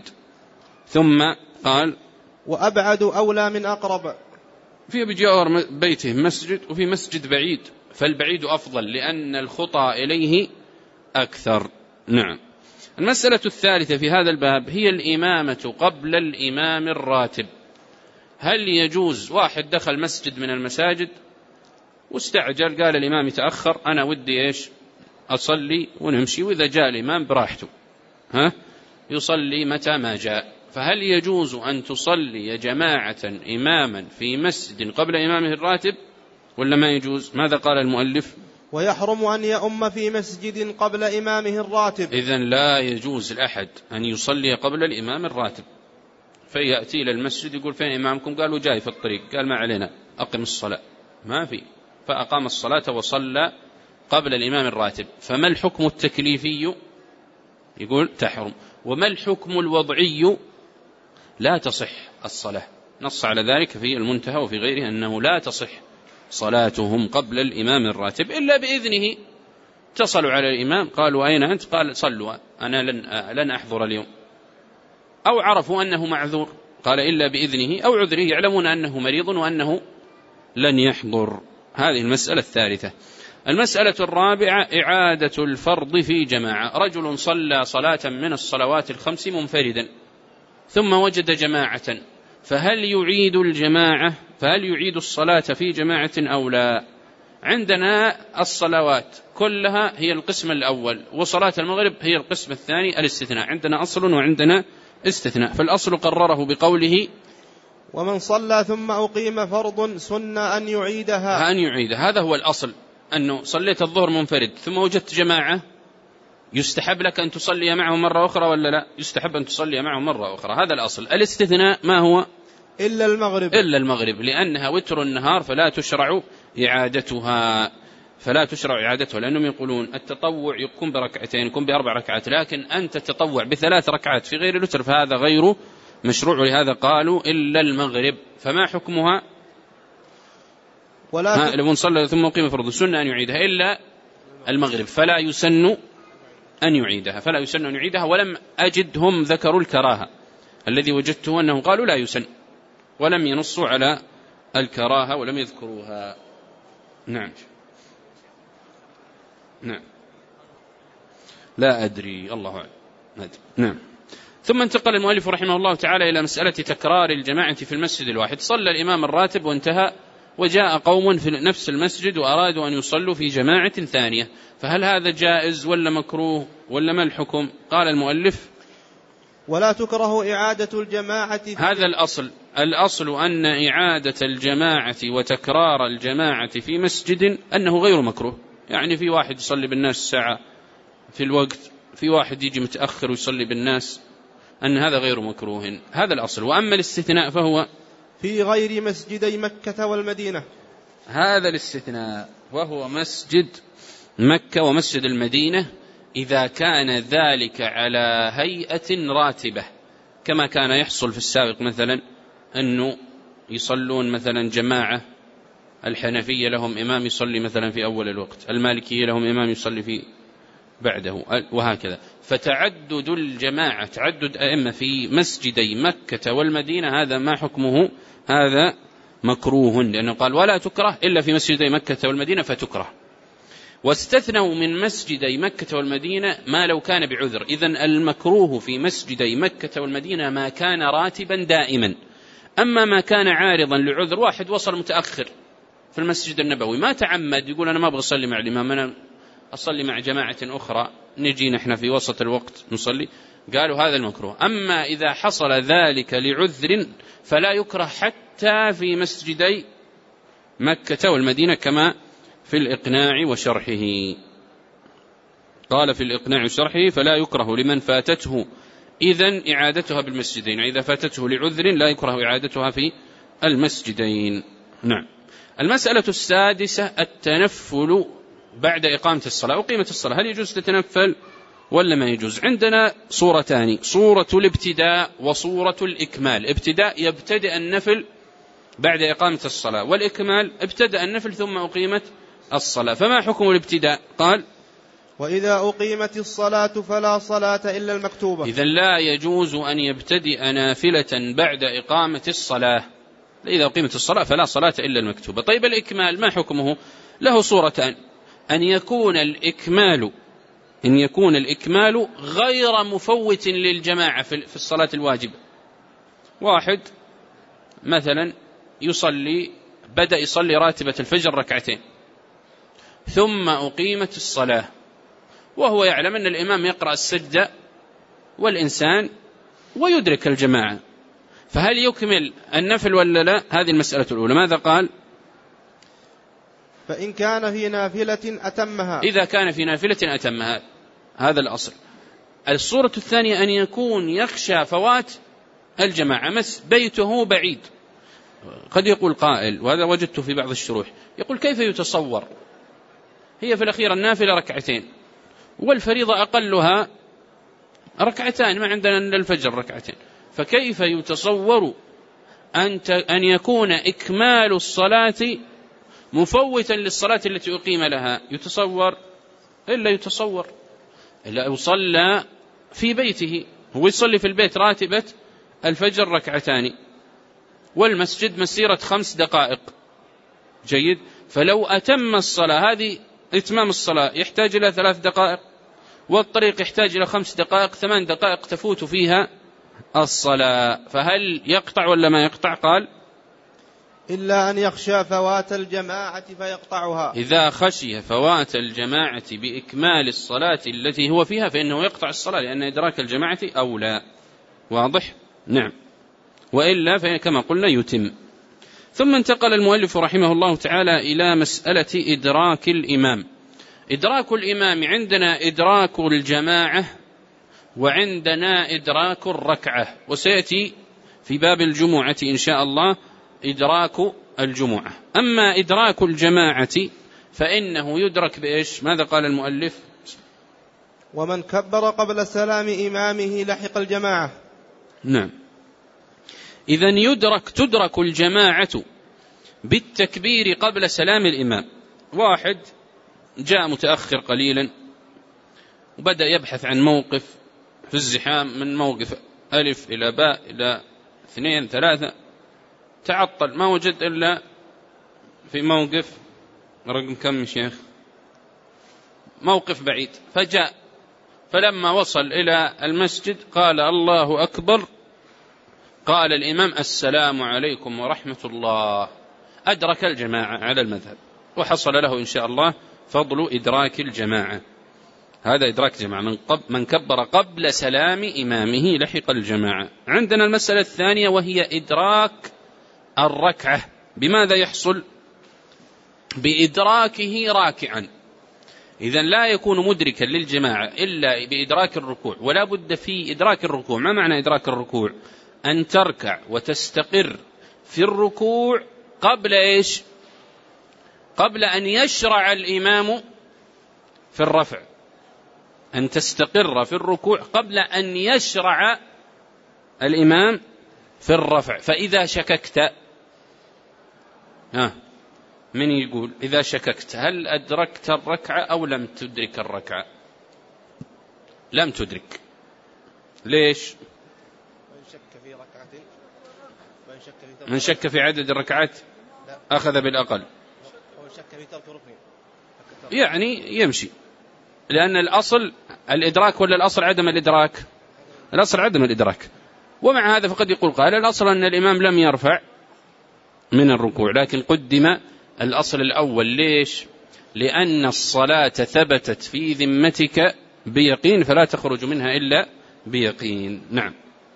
ثم قال وأبعد أولى من أقرب. في بجوار بيته مسجد وفي مسجد بعيد، فالبعيد أفضل لأن الخطى إليه أكثر. نعم. المسألة الثالثة في هذا الباب هي الإمامة قبل الإمام الراتب. هل يجوز واحد دخل مسجد من المساجد واستعجل قال الإمام يتأخر أنا ودي إيش أصلي ونمشي، وإذا جاء الإمام براحته ها يصلي متى ما جاء، فهل يجوز أن تصلي جماعة إماما في مسجد قبل إمامه الراتب ولا ما يجوز؟ ماذا قال المؤلف؟ ويحرم أن يؤم في مسجد قبل إمامه الراتب. إذن لا يجوز لأحد أن يصلي قبل الإمام الراتب، فيأتي إلى المسجد يقول فين إمامكم؟ قالوا جاي في الطريق، قال ما علينا أقم الصلاة، ما في، فأقام الصلاة وصلى قبل الإمام الراتب. فما الحكم التكليفي؟ يقول تحرم. وما الحكم الوضعي؟ لا تصح الصلاة. نص على ذلك في المنتهى وفي غيره أنه لا تصح صلاتهم قبل الإمام الراتب إلا بإذنه. اتصلوا على الإمام قالوا أين أنت؟ قال صلوا أنا لن, لن أحضر اليوم، أو عرفوا أنه معذور قال إلا بإذنه، أو عذره يعلمون أنه مريض وأنه لن يحضر. هذه المسألة الثالثة. المسألة الرابعة إعادة الفرض في جماعة. رجل صلى صلاة من الصلوات الخمس منفردا ثم وجد جماعة، فهل يعيد الجماعة فهل يعيد الصلاة في جماعة أو لا؟ عندنا الصلوات كلها هي القسم الأول، وصلاة المغرب هي القسم الثاني الاستثناء. عندنا أصل وعندنا استثناء، فالأصل قرره بقوله ومن صلى ثم أقيم فرض سن أن يعيدها. أن يعيدها، هذا هو الأصل. أنه صليت الظهر منفرد ثم وجدت جماعة، يستحب لك أن تصلي معهم مرة أخرى ولا لا؟ يستحب أن تصلي معهم مرة أخرى، هذا الأصل. الاستثناء ما هو؟ إلا المغرب، إلا المغرب، لأنها وتر النهار فلا تشرع إعادتها، فلا تشرع إعادتها، لأنهم يقولون التطوع يكون بركعتين يكون بأربع ركعات، لكن أنت تتطوع بثلاث ركعات في غير الوتر فهذا غير مشروع، ولهذا قالوا إلا المغرب. فما حكمها؟ ولا لمن صلى ثم قيم فرض السنة أن يعيدها إلا المغرب، فلا يسن أن يعيدها، فلا يسن أن يعيدها. ولم أجدهم ذكروا الكراهة، الذي وجدته أنهم قالوا لا يسن، ولم ينصوا على الكراهة ولم يذكروها. نعم نعم لا أدري، الله أعلم. نعم. ثم انتقل المؤلف رحمه الله تعالى إلى مسألة تكرار الجماعة في المسجد الواحد. صلى الإمام الراتب وانتهى، وجاء قوم في نفس المسجد وأرادوا أن يصلوا في جماعة ثانية، فهل هذا جائز ولا مكروه ولا ما الحكم؟ قال المؤلف ولا تكره إعادة الجماعة. هذا الأصل، الأصل أن إعادة الجماعة وتكرار الجماعة في مسجد أنه غير مكروه. يعني في واحد يصلي بالناس ساعة في الوقت، في واحد يجي متأخر ويصلي بالناس، أن هذا غير مكروه، هذا الأصل. وأما الاستثناء فهو في غير مسجدي مكة والمدينة، هذا الاستثناء وهو مسجد مكة ومسجد المدينة إذا كان ذلك على هيئة راتبة، كما كان يحصل في السابق، مثلا أنه يصلون مثلا جماعة، الحنفية لهم إمام يصلي مثلا في أول الوقت، المالكية لهم إمام يصلي في بعده، وهكذا. فتعدد الجماعة، تعدد أئمة في مسجدي مكة والمدينة، هذا ما حكمه؟ هذا مكروه، لأنه قال ولا تكره إلا في مسجدي مكة والمدينة فتكره. واستثنوا من مسجدي مكة والمدينة ما لو كان بعذر. إذن المكروه في مسجدي مكة والمدينة ما كان راتبا دائما. أما ما كان عارضا لعذر، واحد وصل متأخر في المسجد النبوي ما تعمد يقول أنا ما أبغى أصلي مع الإمام، أنا أصلي مع جماعة أخرى، نجي نحن في وسط الوقت نصلي، قالوا هذا المكروه. أما إذا حصل ذلك لعذر فلا يكره حتى في مسجدي مكة والمدينة، كما في الإقناع وشرحه. قال في الإقناع وشرحه فلا يكره لمن فاتته إذن إعادتها بالمسجدين، إذا فاتته لعذر لا يكره إعادتها في المسجدين. نعم. المسألة السادسة التنفل بعد إقامة الصلاة وقيمة الصلاة، هل يجوز تتنفل ولا ما يجوز؟ عندنا صورتان، صورة الابتداء وصورة الإكمال. ابتداء يبتدأ النفل بعد إقامة الصلاة، والإكمال ابتدأ النفل ثم أقيمت الصلاة. فما حكم الابتداء؟ قال وإذا أقيمت الصلاة فلا صلاة إلا المكتوبة. إذن لا يجوز أن يبتدئ نافلة بعد إقامة الصلاة، إذا أقيمت الصلاة فلا صلاة إلا المكتوبة. طيب الإكمال ما حكمه؟ له صورتان، أن يكون الإكمال إن يكون الإكمال غير مفوت للجماعة في الصلاة الواجبة. واحد مثلا يصلي بدأ يصلي راتبة الفجر ركعتين ثم أقيمت الصلاة، وهو يعلم أن الإمام يقرأ السجدة والإنسان ويدرك الجماعة، فهل يكمل النفل ولا لا؟ هذه المسألة الأولى. ماذا قال؟ فإن كان في نافلة أتمها، إذا كان في نافلة أتمها، هذا الأصل. الصورة الثانية أن يكون يخشى فوات الجماعة، مس بيته بعيد. قد يقول قائل، وهذا وجدته في بعض الشروح، يقول كيف يتصور هي في الأخير النافلة ركعتين والفريضة أقلها ركعتان، ما عندنا إلا الفجر ركعتين، فكيف يتصور أن يكون إكمال الصلاة مفوتا للصلاة التي أقيم لها؟ يتصور إلا يتصور إلا يصلى في بيته، هو يصلي في البيت راتبة الفجر ركعتان والمسجد مسيرة خمس دقائق، جيد. فلو أتم الصلاة، هذه إتمام الصلاة يحتاج إلى ثلاث دقائق، والطريق يحتاج إلى خمس دقائق، ثمان دقائق تفوت فيها الصلاة، فهل يقطع ولا ما يقطع؟ قال إلا أن يخشى فوات الجماعة فيقطعها. إذا خشي فوات الجماعة بإكمال الصلاة التي هو فيها فإنه يقطع الصلاة، لأن إدراك الجماعة أولى. واضح؟ نعم. وإلا فكما قلنا يتم. ثم انتقل المؤلف رحمه الله تعالى إلى مسألة إدراك الإمام. إدراك الإمام عندنا إدراك الجماعة وعندنا إدراك الركعة، وسيأتي في باب الجمعة إن شاء الله إدراك الجمعة. أما إدراك الجماعة فإنه يدرك بإيش؟ ماذا قال المؤلف؟ ومن كبر قبل سلام إمامه لحق الجماعة. نعم، إذن يدرك تدرك الجماعة بالتكبير قبل سلام الإمام. واحد جاء متأخر قليلا وبدأ يبحث عن موقف في الزحام، من موقف ألف إلى باء إلى اثنين ثلاثة، تعطل ما وجد إلا في موقف رقم كم يا شيخ؟ موقف بعيد، فجاء فلما وصل إلى المسجد قال الله أكبر، قال الإمام السلام عليكم ورحمة الله، أدرك الجماعة على المذهب، وحصل له إن شاء الله فضل إدراك الجماعة. هذا إدراك جماعة، من, قب من كبر قبل سلام إمامه لحق الجماعة. عندنا المسألة الثانية وهي إدراك الركعة. بماذا يحصل؟ بإدراكه راكعا. إذن لا يكون مدركا للجماعة إلا بإدراك الركوع، ولا بد في إدراك الركوع. ما معنى إدراك الركوع؟ أن تركع وتستقر في الركوع قبل إيش؟ قبل أن يشرع الإمام في الرفع. أن تستقر في الركوع قبل أن يشرع الإمام في الرفع. فإذا شككت، ها من يقول إذا شككت هل أدركت الركعة أو لم تدرك الركعة؟ لم تدرك. ليش؟ من شك في ركعة من شك في, من شك في عدد الركعات أخذ بالأقل، ومن شك في ترك ركن يعني يمشي، لأن الأصل الإدراك ولا الأصل عدم الإدراك؟ الأصل عدم الإدراك. ومع هذا فقد يقول قال الأصل أن الإمام لم يرفع من الركوع، لكن قدم الأصل الأول. ليش؟ لأن الصلاة ثبتت في ذمتك بيقين، فلا تخرج منها إلا بيقين. نعم.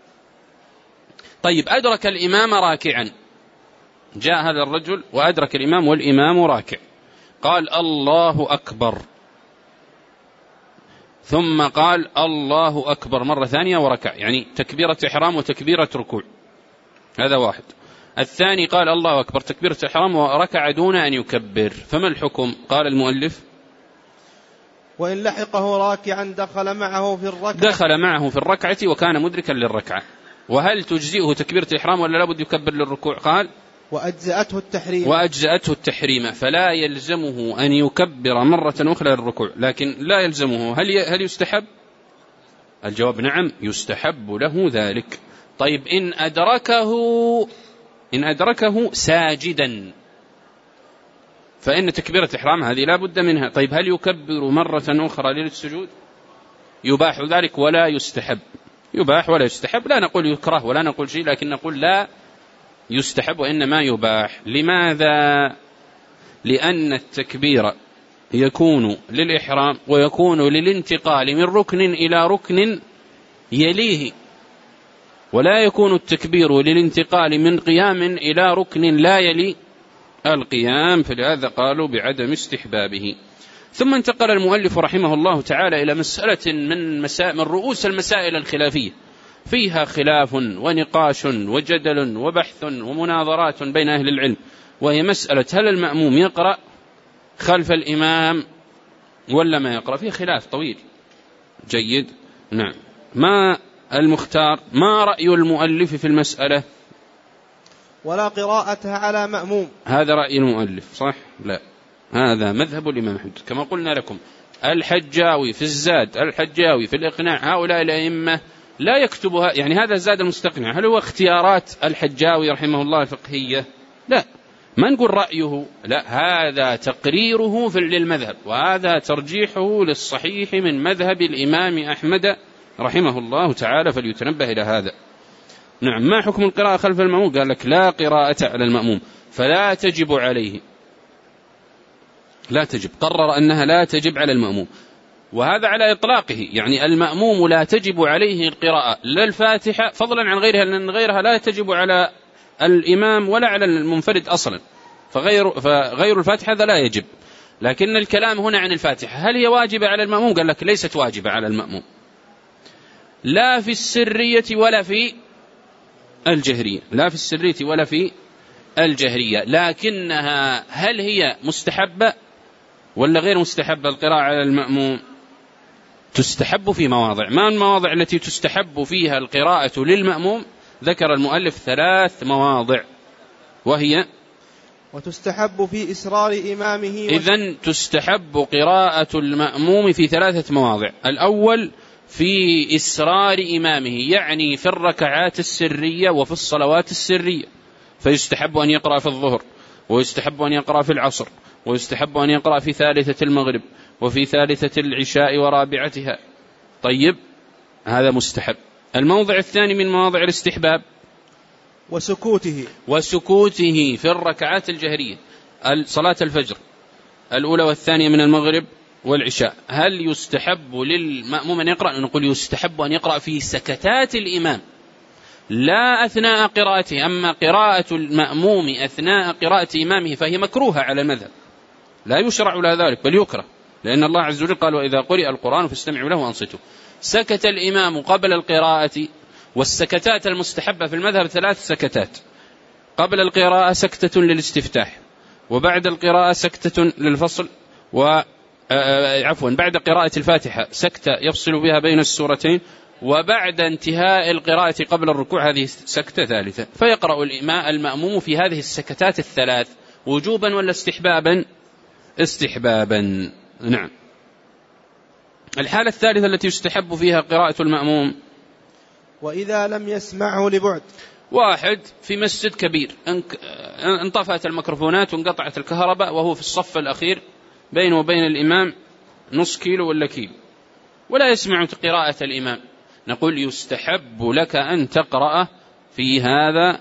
طيب، أدرك الإمام راكعا، جاء هذا الرجل وأدرك الإمام والإمام راكع، قال الله أكبر، ثم قال الله أكبر مرة ثانية وركع، يعني تكبيرة إحرام وتكبيرة ركوع. هذا واحد. الثاني قال الله أكبر تكبيرة إحرام وركع دون أن يكبر. فما الحكم؟ قال المؤلف وإن لحقه راكعا دخل معه في الركعة دخل معه في الركعة وكان مدركا للركعة. وهل تجزئه تكبيرة إحرام ولا لابد يكبر للركوع؟ قال وأجزأته التحريم وأجزأته التحريم، فلا يلزمه أن يكبر مرة أخرى للركوع، لكن لا يلزمه. هل هل يستحب؟ الجواب نعم، يستحب له ذلك. طيب، إن أدركه إن أدركه ساجدا فإن تكبيرة إحرام هذه لا بد منها. طيب، هل يكبر مرة أخرى للسجود؟ يباح ذلك ولا يستحب. يباح ولا يستحب، لا نقول يكره ولا نقول شيء، لكن نقول لا يستحب وإنما يباح. لماذا؟ لأن التكبير يكون للإحرام ويكون للانتقال من ركن إلى ركن يليه، ولا يكون التكبير للانتقال من قيام إلى ركن لا يلي القيام، فلهذا قالوا بعدم استحبابه. ثم انتقل المؤلف رحمه الله تعالى إلى مسألة من, مسائل من رؤوس المسائل الخلافية، فيها خلاف ونقاش وجدل وبحث ومناظرات بين أهل العلم، وهي مسألة هل المأموم يقرأ خلف الإمام ولا ما يقرأ؟ فيه خلاف طويل. جيد. نعم. ما المختار؟ ما رأي المؤلف في المسألة؟ ولا قراءة على مأموم. هذا رأي المؤلف صح؟ لا، هذا مذهب الإمام أحمد كما قلنا لكم. الحجاوي في الزاد، الحجاوي في الإقناع، هؤلاء الأئمة لا يكتبها، يعني هذا الزاد المستقنع هل هو اختيارات الحجاوي رحمه الله الفقهية؟ لا، ما نقول رأيه، لا، هذا تقريره في للمذهب، وهذا ترجيحه للصحيح من مذهب الإمام أحمد رحمه الله تعالى، فليتنبه إلى هذا. نعم. ما حكم القراءة خلف المأموم؟ قال لك لا قراءة على المأموم، فلا تجب عليه، لا تجب، قرر أنها لا تجب على المأموم، وهذا على إطلاقه، يعني المأموم لا تجب عليه القراءة لا الفاتحة، فضلا عن غيرها، لأن غيرها لا تجب على الإمام ولا على المنفرد أصلا، فغير, فغير الفاتحة هذا لا يجب. لكن الكلام هنا عن الفاتحة، هل هي واجبة على المأموم؟ قال لك ليست واجبة على المأموم، لا في السرية ولا في الجهرية، لا في السرية ولا في الجهرية، لكنها هل هي مستحبة ولا غير مستحبة القراءة على المأموم؟ تستحب في مواضع. ما المواضع التي تستحب فيها القراءة للمأموم؟ ذكر المؤلف ثلاث مواضع، وهي وتستحب في إسرار إمامه. إذن تستحب قراءة المأموم في ثلاثة مواضع. الأول في إسرار إمامه، يعني في الركعات السرية وفي الصلوات السرية، فيستحب أن يقرأ في الظهر، ويستحب أن يقرأ في العصر، ويستحب أن يقرأ في ثالثة المغرب، وفي ثالثة العشاء ورابعتها. طيب، هذا مستحب. الموضع الثاني من مواضع الاستحباب وسكوته وسكوته في الركعات الجهرية، صلاة الفجر الأولى والثانية من المغرب والعشاء. هل يستحب للمأموم أن يقرأ؟ نقول يستحب أن يقرأ في سكتات الإمام لا أثناء قراءته. أما قراءة المأموم أثناء قراءة إمامه فهي مكروهة على المذهب، لا يشرع له ذلك بل يكره، لأن الله عز وجل قال وإذا قرئ القرآن فاستمعوا له وأنصتوا. سكت الإمام قبل القراءة، والسكتات المستحبة في المذهب ثلاث سكتات: قبل القراءة سكتة للاستفتاح، وبعد القراءة سكتة للفصل، و عفوا بعد قراءة الفاتحة سكتة يفصل بها بين السورتين، وبعد انتهاء القراءة قبل الركوع هذه سكتة ثالثة. فيقرأ المأموم في هذه السكتات الثلاث وجوبا ولا استحبابا؟ استحبابا، نعم. الحالة الثالثة التي يستحب فيها قراءة المأموم وإذا لم يسمعه لبعد. واحد في مسجد كبير، انطفأت الميكروفونات وانقطعت الكهرباء، وهو في الصف الأخير بينه وبين الإمام نص كيلو ولا كيلو، ولا يسمع قراءة الإمام. نقول يستحب لك أن تقرأ في هذا،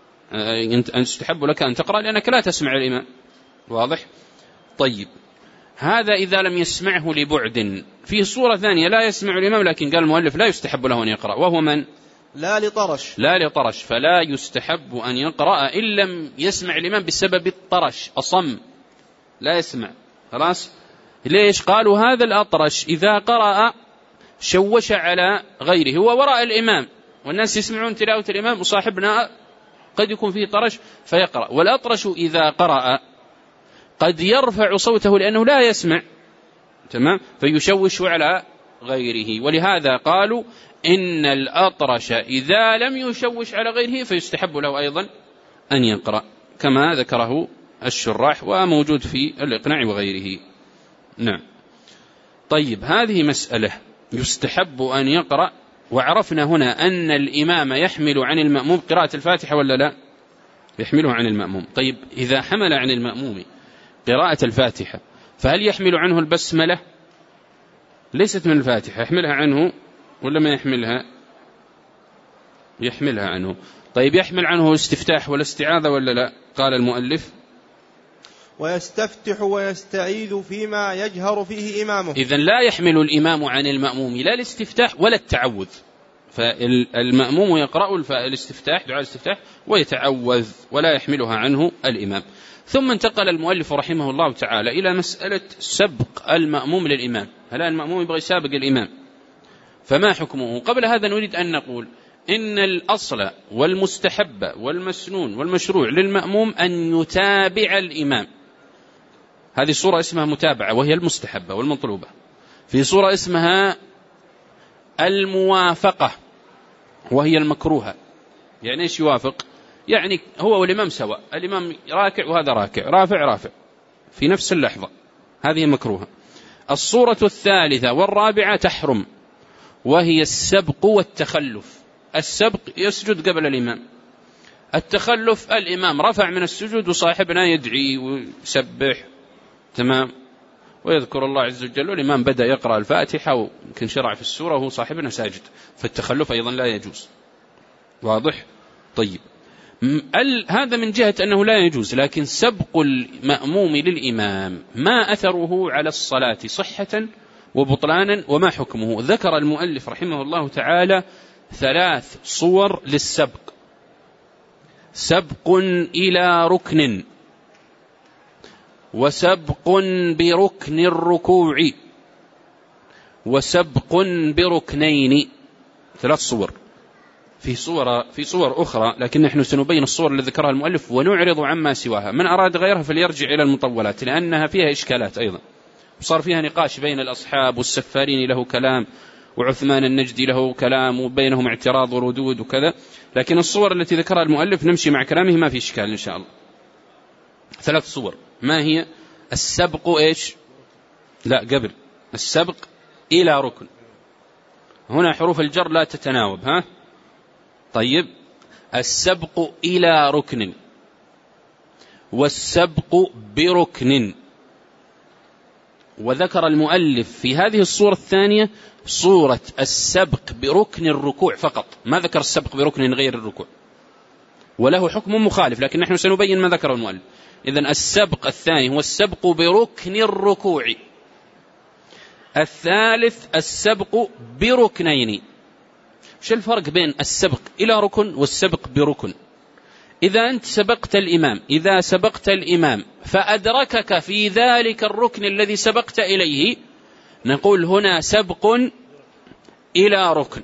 يستحب لك أن تقرأ لأنك لا تسمع الإمام. واضح؟ طيب، هذا إذا لم يسمعه لبعد. في صورة ثانية لا يسمع الإمام لكن قال المؤلف لا يستحب له أن يقرأ، وهو من؟ لا لطرش. لا لطرش، فلا يستحب أن يقرأ إن لم يسمع الإمام بسبب الطرش، أصم لا يسمع. خلاص؟ ليش؟ قالوا هذا الأطرش إذا قرأ شوش على غيره، هو وراء الإمام والناس يسمعون تلاوة الإمام، وصاحبنا قد يكون فيه طرش فيقرأ. والأطرش إذا قرأ قد يرفع صوته لأنه لا يسمع، تمام، فيشوش على غيره. ولهذا قالوا إن الأطرش إذا لم يشوش على غيره فيستحب له أيضا أن يقرأ، كما ذكره الشراح وموجود في الإقناع وغيره. نعم. طيب، هذه مسألة يستحب أن يقرأ، وعرفنا هنا أن الإمام يحمل عن المأموم قراءة الفاتحة ولا لا؟ يحمله عن المأموم. طيب، إذا حمل عن المأموم قراءة الفاتحة فهل يحمل عنه البسملة؟ ليست من الفاتحة، يحملها عنه ولا ما يحملها؟ يحملها عنه. طيب، يحمل عنه استفتاح ولا استعاذة ولا لا؟ قال المؤلف ويستفتح ويستعيذ فيما يجهر فيه إمامه. إذن لا يحمل الإمام عن المأموم لا الاستفتاح ولا التعوذ، فالمأموم يقرأ الاستفتاح دعاء الاستفتاح ويتعوذ، ولا يحملها عنه الإمام. ثم انتقل المؤلف رحمه الله تعالى إلى مسألة سبق المأموم للإمام. هل المأموم يبغى يسابق الإمام؟ فما حكمه؟ قبل هذا نريد أن نقول إن الأصل والمستحب والمسنون والمشروع للمأموم أن يتابع الإمام. هذه صورة اسمها متابعة وهي المستحبة والمطلوبة. في صورة اسمها الموافقة وهي المكروهة. يعني إيش يوافق؟ يعني هو والإمام سواء، الإمام راكع وهذا راكع، رافع رافع في نفس اللحظة، هذه مكروهة. الصورة الثالثة والرابعة تحرم، وهي السبق والتخلف. السبق يسجد قبل الإمام، التخلف الإمام رفع من السجود وصاحبنا يدعي ويسبح، تمام، ويذكر الله عز وجل، والإمام بدأ يقرأ الفاتحة ويمكن شرع في السورة وهو صاحبنا ساجد، فالتخلف أيضا لا يجوز. واضح؟ طيب، هذا من جهة أنه لا يجوز. لكن سبق المأموم للإمام ما أثره على الصلاة صحة وبطلانا وما حكمه؟ ذكر المؤلف رحمه الله تعالى ثلاث صور للسبق. سبق إلى ركن، وسبق بركن الركوع، وسبق بركنين. ثلاث صور. في صور في صور أخرى، لكن نحن سنبين الصور التي ذكرها المؤلف ونعرض عما سواها. من أراد غيرها فليرجع إلى المطولات، لأنها فيها إشكالات أيضا، وصار فيها نقاش بين الأصحاب، والسفارين له كلام، وعثمان النجدي له كلام، وبينهم اعتراض وردود وكذا. لكن الصور التي ذكرها المؤلف نمشي مع كلامه، ما في إشكال إن شاء الله. ثلاث صور. ما هي؟ السبق إيش؟ لا، قبل السبق إلى ركن. هنا حروف الجر لا تتناوب. ها طيب، السبق إلى ركن، والسبق بركن. وذكر المؤلف في هذه الصورة الثانية صورة السبق بركن الركوع فقط، ما ذكر السبق بركن غير الركوع، وله حكم مخالف، لكن نحن سنبين ما ذكره المؤلف. إذن السبق الثاني هو السبق بركن الركوع. الثالث السبق بركنين. شو الفرق بين السبق إلى ركن والسبق بركن؟ إذا أنت سبقت الإمام إذا سبقت الإمام فأدركك في ذلك الركن الذي سبقت إليه، نقول هنا سبق إلى ركن.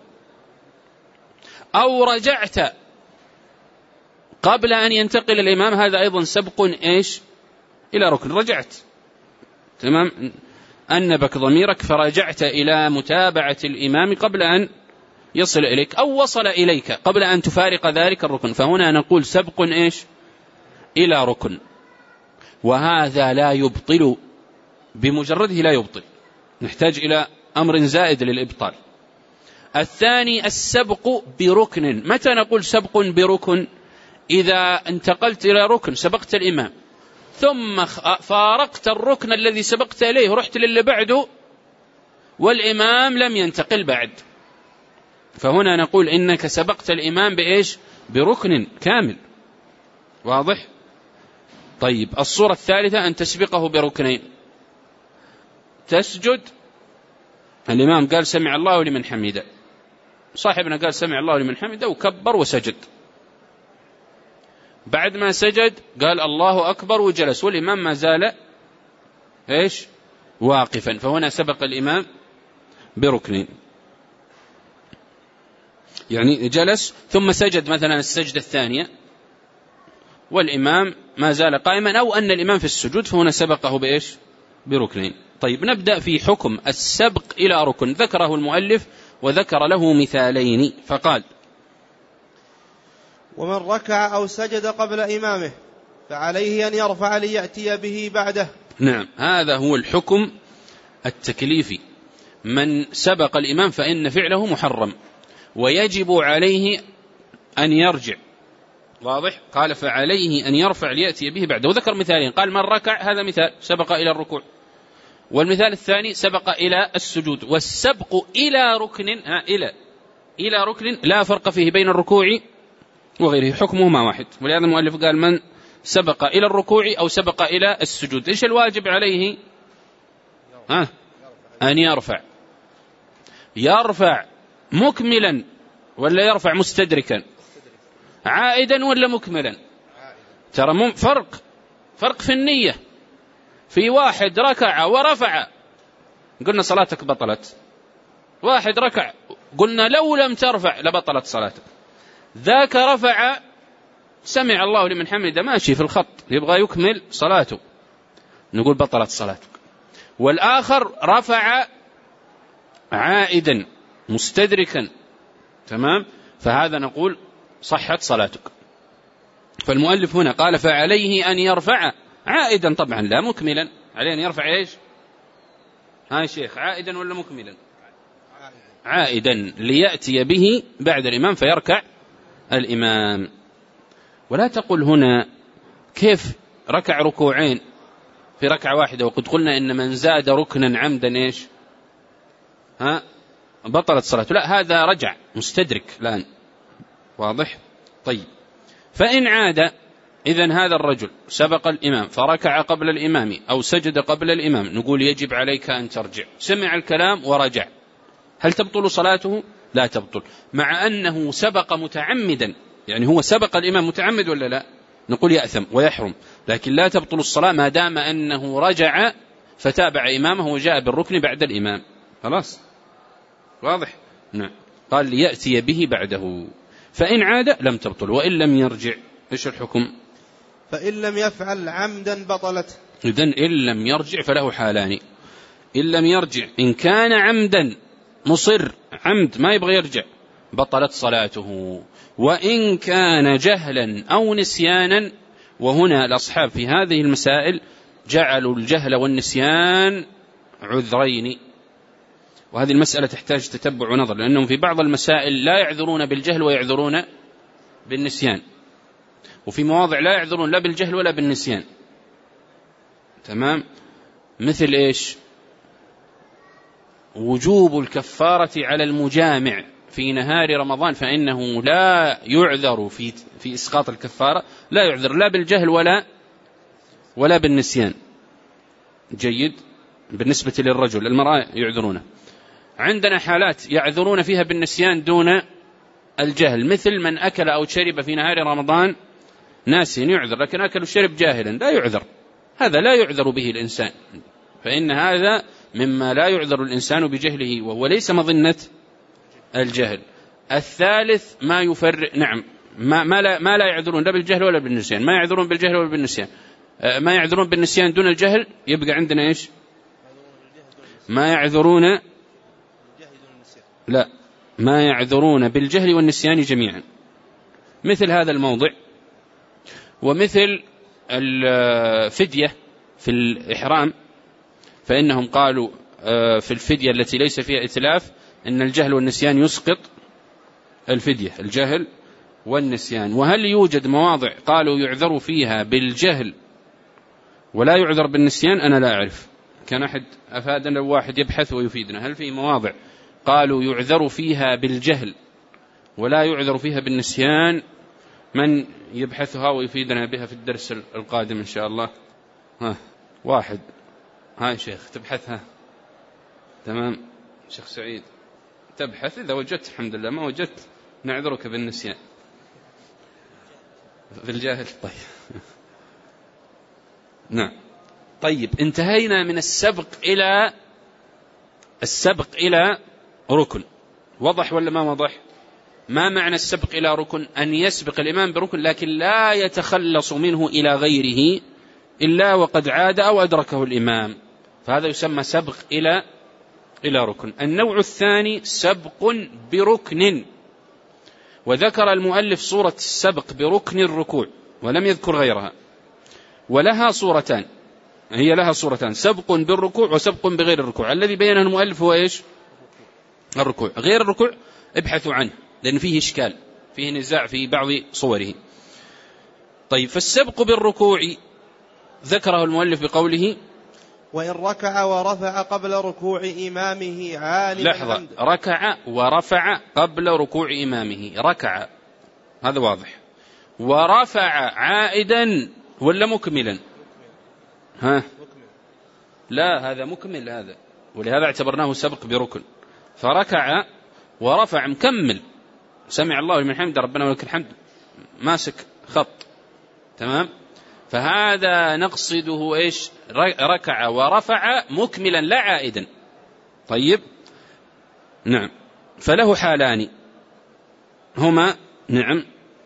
أو رجعت قبل أن ينتقل الإمام، هذا أيضا سبق إيش؟ إلى ركن. رجعت، تمام، أنبك ضميرك فرجعت إلى متابعة الإمام قبل أن يصل إليك، أو وصل إليك قبل أن تفارق ذلك الركن، فهنا نقول سبق إيش؟ إلى ركن. وهذا لا يبطل بمجرده، لا يبطل، نحتاج إلى أمر زائد للإبطال. الثاني السبق بركن. متى نقول سبق بركن؟ إذا انتقلت إلى ركن، سبقت الإمام ثم فارقت الركن الذي سبقت إليه ورحت للي بعده والإمام لم ينتقل بعد، فهنا نقول إنك سبقت الإمام بإيش؟ بركن كامل. واضح؟ طيب، الصورة الثالثة أن تسبقه بركنين. تسجد، الإمام قال سمع الله لمن حمده، صاحبنا قال سمع الله لمن حمده وكبر وسجد. بعد ما سجد قال الله أكبر وجلس، والإمام ما زال إيش؟ واقفا، فهنا سبق الإمام بركنين. يعني جلس ثم سجد مثلا السجدة الثانية والإمام ما زال قائما، أو أن الإمام في السجود، فهنا سبقه بإيش؟ بركنين. طيب، نبدأ في حكم السبق إلى ركن. ذكره المؤلف وذكر له مثالين، فقال: ومن ركع أو سجد قبل إمامه فعليه أن يرفع ليأتي به بعده. نعم، هذا هو الحكم التكليفي. من سبق الإمام فإن فعله محرم ويجب عليه أن يرجع. واضح؟ قال فعليه أن يرفع ليأتي به بعده، وذكر مثالين. قال من ركع، هذا مثال سبق إلى الركوع، والمثال الثاني سبق إلى السجود. والسبق إلى ركن، ها إلى إلى ركن لا فرق فيه بين الركوع وغيره، حكمهما واحد. ولهذا المؤلف قال من سبق إلى الركوع أو سبق إلى السجود. إيش الواجب عليه؟ ها أن يرفع. يرفع مكملا ولا يرفع مستدركا؟ عائدا ولا مكملا؟ ترى فرق فرق في النية. في واحد ركع ورفع قلنا صلاتك بطلت، واحد ركع قلنا لو لم ترفع لبطلت صلاتك. ذاك رفع سمع الله لمن حمده ماشي في الخط، يبغى يكمل صلاته، نقول بطلت صلاتك. والآخر رفع عائدا مستدركا، تمام، فهذا نقول صحت صلاتك. فالمؤلف هنا قال فعليه أن يرفع عائدا، طبعا لا مكملا، عليه أن يرفع إيش؟ ها يا شيخ، عائدا ولا مكملا؟ عائدا ليأتي به بعد الإمام فيركع الإمام. ولا تقل هنا كيف ركع ركوعين في ركعة واحدة، وقد قلنا إن من زاد ركنا عمدا إيش؟ ها بطلت صلاته. لا، هذا رجع مستدرك الآن. واضح؟ طيب، فإن عاد، إذن هذا الرجل سبق الإمام فركع قبل الإمام أو سجد قبل الإمام، نقول يجب عليك أن ترجع. سمع الكلام ورجع، هل تبطل صلاته؟ لا تبطل، مع أنه سبق متعمدا. يعني هو سبق الإمام متعمد ولا لا؟ نقول يأثم ويحرم، لكن لا تبطل الصلاة ما دام أنه رجع فتابع إمامه وجاء بالركن بعد الإمام. خلاص واضح؟ نعم. قال ليأتي به بعده، فإن عاد لم تبطل وإن لم يرجع إيش الحكم؟ فإن لم يفعل عمدا بطلت. إذن إن لم يرجع فله حالان. إن لم يرجع إن كان عمدا مصر عمد ما يبغى يرجع بطلت صلاته، وإن كان جهلا أو نسيانا، وهنا الأصحاب في هذه المسائل جعلوا الجهل والنسيان عذرين، وهذه المسألة تحتاج تتبع ونظر، لأنهم في بعض المسائل لا يعذرون بالجهل ويعذرون بالنسيان، وفي مواضع لا يعذرون لا بالجهل ولا بالنسيان. تمام. مثل إيش؟ وجوب الكفارة على المجامع في نهار رمضان، فإنه لا يعذر في في إسقاط الكفارة، لا يعذر لا بالجهل ولا ولا بالنسيان. جيد. بالنسبة للرجل، المرأة يعذرونه. عندنا حالات يعذرون فيها بالنسيان دون الجهل، مثل من أكل أو شرب في نهار رمضان ناسيا يعذر، لكن أكل وشرب جاهلا لا يعذر، هذا لا يعذر به الإنسان، فإن هذا مما لا يعذر الإنسان بجهله، وهو ليس مظنة الجهل. الثالث ما يفرق، نعم، ما, ما, لا, ما لا يعذرون لا بالجهل ولا بالنسيان، ما يعذرون بالجهل ولا بالنسيان، ما يعذرون بالنسيان دون الجهل، يبقى عندنا إيش؟ ما يعذرون لا ما يعذرون بالجهل والنسيان جميعا، مثل هذا الموضع. ومثل الفدية في الإحرام، فإنهم قالوا في الفدية التي ليس فيها إتلاف إن الجهل والنسيان يسقط الفدية، الجهل والنسيان. وهل يوجد مواضع قالوا يعذر فيها بالجهل ولا يعذر بالنسيان؟ أنا لا أعرف، كان أحد أفادنا واحد يبحث ويفيدنا، هل في مواضع قالوا يعذر فيها بالجهل ولا يعذر فيها بالنسيان؟ من يبحثها ويفيدنا بها في الدرس القادم إن شاء الله؟ ها واحد، هاي شيخ تبحثها. تمام شيخ سعيد تبحث، إذا وجدت الحمد لله، ما وجدت نعذرك بالنسيان في الجاهل. طيب نعم. طيب انتهينا من السبق إلى السبق إلى ركن، وضح ولا ما وضح؟ ما معنى السبق إلى ركن؟ أن يسبق الإمام بركن لكن لا يتخلص منه إلى غيره إلا وقد عاد أو أدركه الإمام، فهذا يسمى سبق إلى إلى ركن. النوع الثاني سبق بركن، وذكر المؤلف صورة السبق بركن الركوع ولم يذكر غيرها، ولها صورتان، هي لها صورتان، سبق بالركوع وسبق بغير الركوع. الذي بينه المؤلف هو إيش؟ الركوع. غير الركوع ابحثوا عنه لأن فيه إشكال، فيه نزاع في بعض صوره. طيب فالسبق بالركوع ذكره المؤلف بقوله وإن ركع ورفع قبل ركوع إمامه عالما. لحظة، ركع ورفع قبل ركوع إمامه، ركع هذا واضح، ورفع عائدا ولا مكملا؟ ها لا هذا مكمل هذا، ولهذا اعتبرناه سبق بركن. فركع ورفع مكمل، سمع الله لمن حمده ربنا ولك الحمد، ماسك خط. تمام. فهذا نقصده إيش؟ ركع ورفع مكملا لا عائدا. طيب نعم. فله حالان هما نعم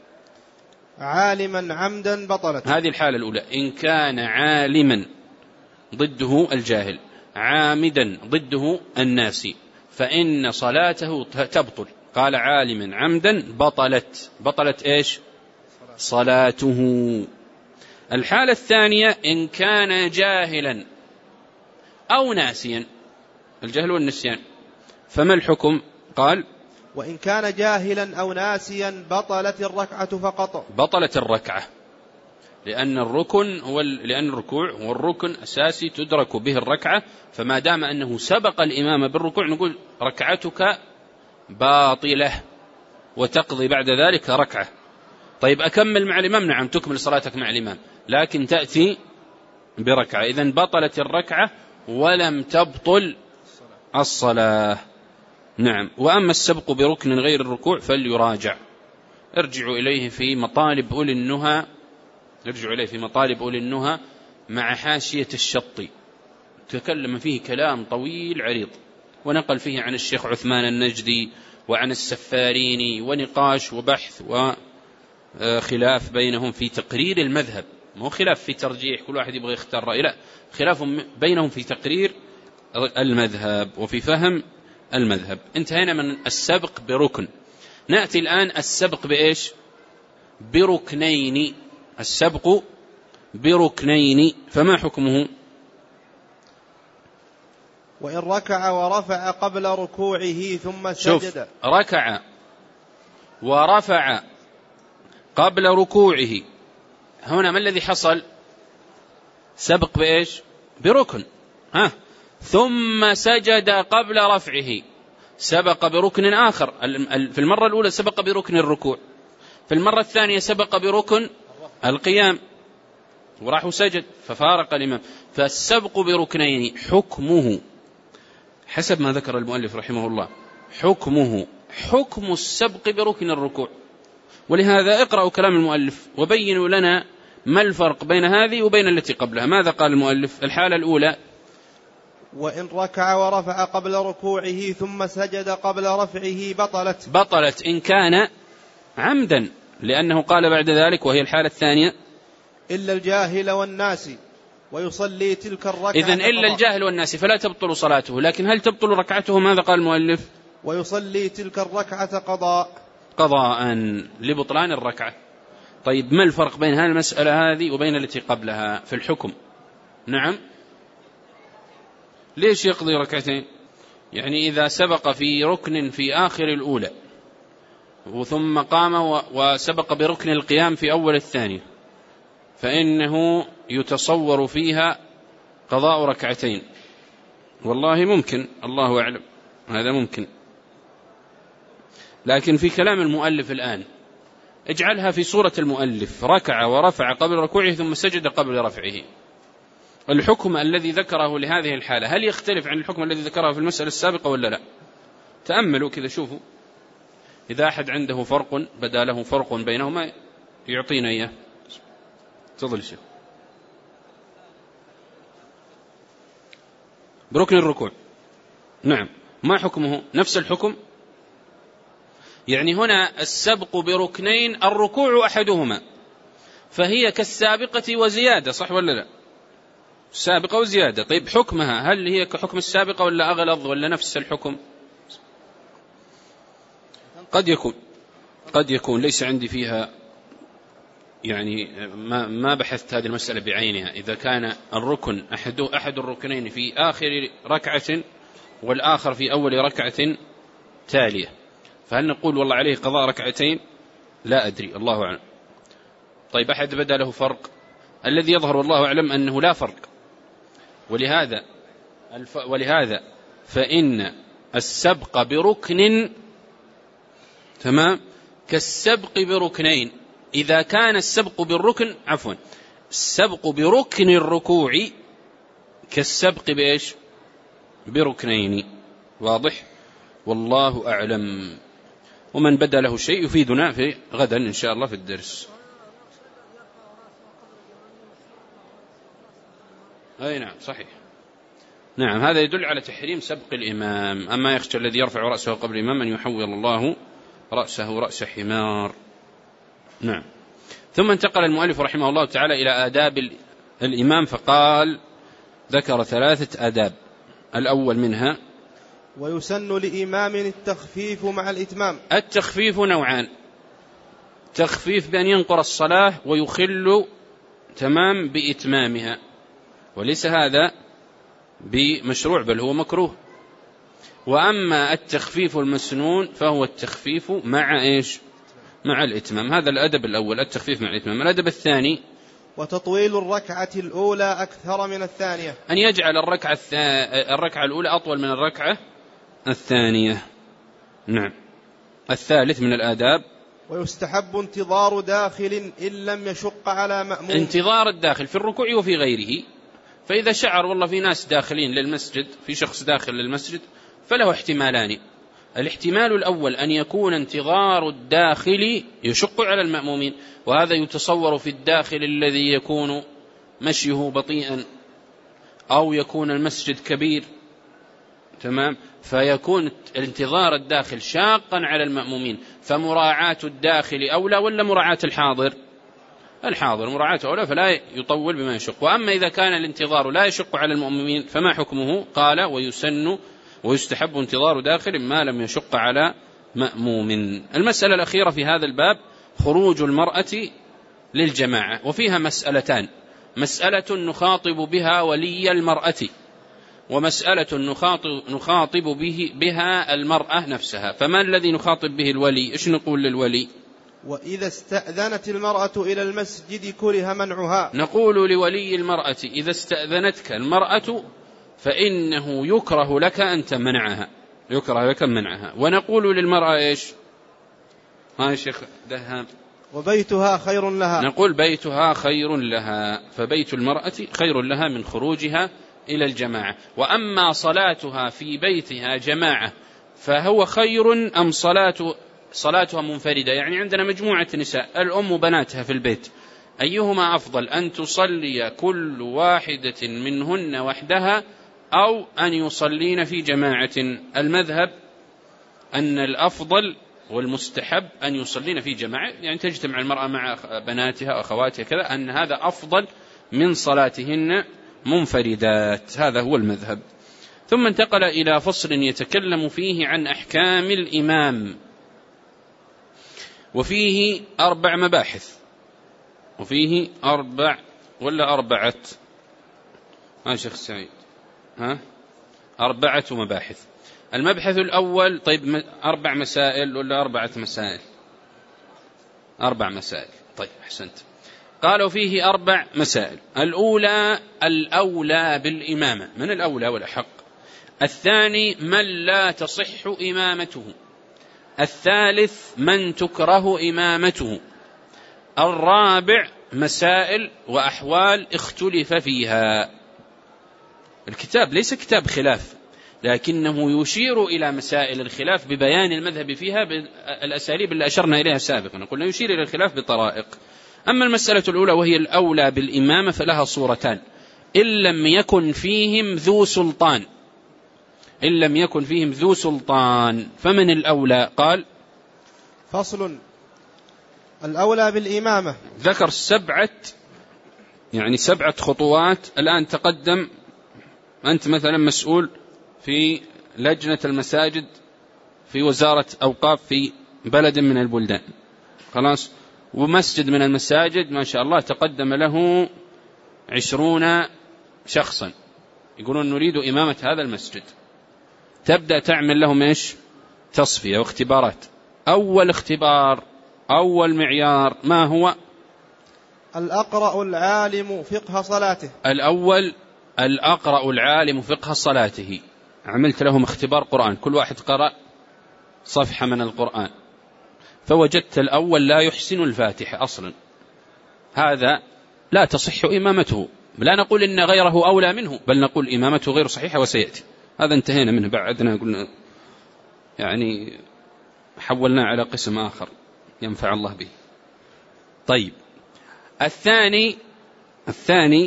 عالما عمدا بطلت. هذه الحالة الأولى إن كان عالما ضده الجاهل، عامدا ضده الناسي، فإن صلاته تبطل. قال عالما عمدا بطلت، بطلت إيش؟ صلاته. الحالة الثانية إن كان جاهلا أو ناسيا، الجهل والنسيان، فما الحكم؟ قال وإن كان جاهلا أو ناسيا بطلت الركعة فقط. بطلت الركعة، لأن الركن هو لأن الركوع هو الركن أساسي تدرك به الركعة، فما دام أنه سبق الإمام بالركوع نقول ركعتك باطلة وتقضي بعد ذلك ركعة. طيب أكمل مع الإمام؟ نعم تكمل صلاتك مع الإمام، لكن تأتي بركعة. إذن بطلت الركعة ولم تبطل الصلاة. نعم. وأما السبق بركن غير الركوع فليراجع، ارجعوا إليه في مطالب أولي النهى ارجعوا إليه في مطالب أولي النهى مع حاشية الشطي، تكلم فيه كلام طويل عريض، ونقل فيه عن الشيخ عثمان النجدي وعن السفاريني، ونقاش وبحث وخلاف بينهم في تقرير المذهب، مو خلاف في ترجيح كل واحد يبغى يختار رأي، لا، خلاف بينهم في تقرير المذهب وفي فهم المذهب. انتهينا من السبق بركن. نأتي الآن السبق بإيش؟ بركنين. السبق بركنين، فما حكمه؟ وإن ركع ورفع قبل ركوعه ثم سجد. شوف، ركع ورفع قبل ركوعه، هنا ما الذي حصل؟ سبق بإيش؟ بركن. ها، ثم سجد قبل رفعه، سبق بركن آخر. في المرة الأولى سبق بركن الركوع، في المرة الثانية سبق بركن القيام وراح سجد ففارق الإمام. فالسبق بركنين حكمه حسب ما ذكر المؤلف رحمه الله، حكمه حكم السبق بركن الركوع. ولهذا اقرأوا كلام المؤلف وبينوا لنا ما الفرق بين هذه وبين التي قبلها. ماذا قال المؤلف؟ الحالة الأولى: وإن ركع ورفع قبل ركوعه ثم سجد قبل رفعه بطلت بطلت إن كان عمدا، لأنه قال بعد ذلك وهي الحالة الثانية: إلا الجاهل والناس ويصلي تلك الركعة. إذن إلا الجاهل والناس فلا تبطل صلاته، لكن هل تبطل ركعته؟ ماذا قال المؤلف؟ ويصلي تلك الركعة قضاء قضاء لبطلان الركعة. طيب، ما الفرق بين هذه المسألة هذه وبين التي قبلها في الحكم؟ نعم، ليش يقضي ركعتين؟ يعني إذا سبق في ركن في آخر الأولى ثم قام وسبق بركن القيام في أول الثانية، فإنه يتصور فيها قضاء ركعتين. والله ممكن، الله أعلم، هذا ممكن. لكن في كلام المؤلف الآن اجعلها في صورة المؤلف: ركع ورفع قبل ركوعه ثم سجد قبل رفعه. الحكم الذي ذكره لهذه الحالة هل يختلف عن الحكم الذي ذكره في المسألة السابقة ولا لا؟ تأملوا كذا، شوفوا، إذا أحد عنده فرق بدا له فرق بينهما يعطينا إياه. تفضل شيخ. بركن الركوع، نعم، ما حكمه؟ نفس الحكم. يعني هنا السبق بركنين، الركوع أحدهما، فهي كالسابقة وزيادة، صح ولا لا؟ سابقة وزيادة. طيب، حكمها هل هي كحكم السابقة ولا أغلظ ولا نفس الحكم؟ قد يكون قد يكون ليس عندي فيها، يعني ما ما بحثت هذه المسألة بعينها. إذا كان الركن أحد أحد الركنين في آخر ركعة والآخر في أول ركعة تالية، فهل نقول والله عليه قضاء ركعتين؟ لا أدري، الله أعلم. طيب، أحد بدا له فرق؟ الذي يظهر والله أعلم أنه لا فرق. ولهذا الف... ولهذا فإن السبق بركن تمام كالسبق بركنين. إذا كان السبق بالركن عفوا السبق بركن الركوع كالسبق بإيش؟ بركنين. واضح؟ والله أعلم. ومن بدا له شيء يفيدنا في غدا إن شاء الله في الدرس. أي نعم، صحيح. نعم، هذا يدل على تحريم سبق الإمام. أما يخشى الذي يرفع رأسه قبل الإمام أن يحول الله رأسه رأس حمار. نعم. ثم انتقل المؤلف رحمه الله تعالى إلى آداب الإمام، فقال ذكر ثلاثة آداب. الأول منها: ويسن لإمام التخفيف مع الإتمام. التخفيف نوعان: تخفيف بأن ينقر الصلاة ويخل تمام بإتمامها، وليس هذا بمشروع بل هو مكروه. وأما التخفيف المسنون فهو التخفيف مع إيش؟ مع الإتمام. هذا الأدب الأول، التخفيف مع الإتمام. الأدب الثاني: وتطويل الركعة الأولى أكثر من الثانية، أن يجعل الركعة, الث... الركعة الأولى أطول من الركعة الثانية. نعم. الثالث من الآداب: ويستحب انتظار داخل إن لم يشق على مأموم. انتظار الداخل في الركوع وفي غيره. فإذا شعر والله في ناس داخلين للمسجد، في شخص داخل للمسجد، فله احتمالان: الاحتمال الأول أن يكون انتظار الداخل يشق على المأمومين، وهذا يتصور في الداخل الذي يكون مشيه بطيئا أو يكون المسجد كبير، تمام، فيكون الانتظار الداخل شاقا على المأمومين، فمراعاة الداخل أولى ولا مراعاة الحاضر؟ الحاضر مراعاة أولى، فلا يطول بما يشق. وأما إذا كان الانتظار لا يشق على المأمومين فما حكمه؟ قال ويسن ويستحب انتظار داخل ما لم يشق على مأموم. المسألة الأخيرة في هذا الباب خروج المرأة للجماعة، وفيها مسألتان: مسألة نخاطب بها ولي المرأة، ومسألة نخاطب, نخاطب به بها المرأة نفسها. فما الذي نخاطب به الولي؟ إيش نقول للولي؟ وإذا استأذنت المرأة إلى المسجد كره منعها. نقول لولي المرأة إذا استأذنتك المرأة فإنه يكره لك أن تمنعها، يكره لك منعها. ونقول للمرأة إيش؟ ها شيخ دهام؟ وبيتها خير لها. نقول بيتها خير لها، فبيت المرأة خير لها من خروجها إلى الجماعة. وأما صلاتها في بيتها جماعة فهو خير أم صلاة صلاتها منفردة؟ يعني عندنا مجموعة نساء الأم وبناتها في البيت، أيهما أفضل، أن تصلي كل واحدة منهن وحدها أو أن يصلين في جماعة؟ المذهب أن الأفضل والمستحب أن يصلين في جماعة، يعني تجتمع المرأة مع بناتها وأخواتها كذا، أن هذا أفضل من صلاتهن منفردات. هذا هو المذهب. ثم انتقل إلى فصل يتكلم فيه عن أحكام الإمام، وفيه أربع مباحث، وفيه أربع ولا أربعة؟ ها شيخ سعيد؟ ها أربعة مباحث. المبحث الأول، طيب أربع مسائل ولا أربعة مسائل؟ أربع مسائل. طيب أحسنت. قالوا فيه أربع مسائل. الأولى الأولى بالإمامة، من الأولى والأحق. الثاني من لا تصح إمامته. الثالث من تكره إمامته. الرابع مسائل وأحوال اختلف فيها. الكتاب ليس كتاب خلاف، لكنه يشير إلى مسائل الخلاف ببيان المذهب فيها بالأساليب اللي أشرنا إليها سابقا، قلنا يشير إلى الخلاف بطرائق. أما المسألة الأولى وهي الأولى بالإمامة فلها صورتان: إن لم يكن فيهم ذو سلطان، إن لم يكن فيهم ذو سلطان فمن الأولى؟ قال فصل: الأولى بالإمامة. ذكر سبعة يعني سبعة خطوات. الآن تقدم أنت مثلا مسؤول في لجنة المساجد في وزارة أوقاف في بلد من البلدان، خلاص، ومسجد من المساجد ما شاء الله تقدم له عشرون شخصا يقولون نريد إمامة هذا المسجد. تبدأ تعمل لهم إيش؟ تصفية واختبارات. أول اختبار، أول معيار ما هو؟ الأقرأ العالم فقه صلاته. الأول الأقرأ العالم فقه صلاته. عملت لهم اختبار قرآن، كل واحد قرأ صفحة من القرآن، فوجدت الأول لا يحسن الفاتحة أصلا، هذا لا تصح إمامته. لا نقول إن غيره أولى منه، بل نقول إمامته غير صحيحة وسيأتي. هذا انتهينا منه، بعدنا قلنا يعني حولنا على قسم آخر ينفع الله به. طيب الثاني الثاني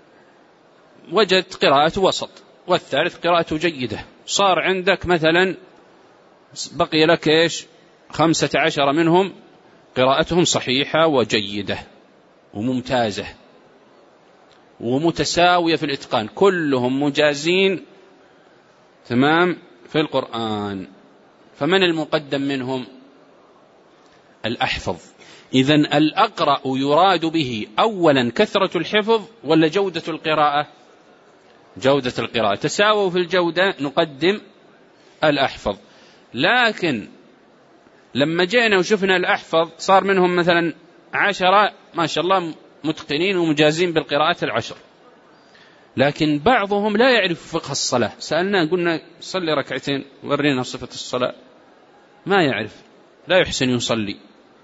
وجدت قراءة وسط، والثالث قراءة جيدة. صار عندك مثلا بقي لك إيش؟ خمسة عشر منهم قراءتهم صحيحة وجيدة وممتازة ومتساوية في الإتقان، كلهم مجازين تمام في القرآن. فمن المقدم منهم؟ الأحفظ. إذن الأقرأ يراد به أولا كثرة الحفظ ولا جودة القراءة؟ جودة القراءة. تساووا في الجودة، نقدم الأحفظ. لكن لما جئنا وشفنا الأحفظ صار منهم مثلا عشرة ما شاء الله متقنين ومجازين بالقراءات العشر، لكن بعضهم لا يعرف فقه الصلاة. سألنا قلنا صلي ركعتين ورينا صفة الصلاة، ما يعرف، لا يحسن يصلي.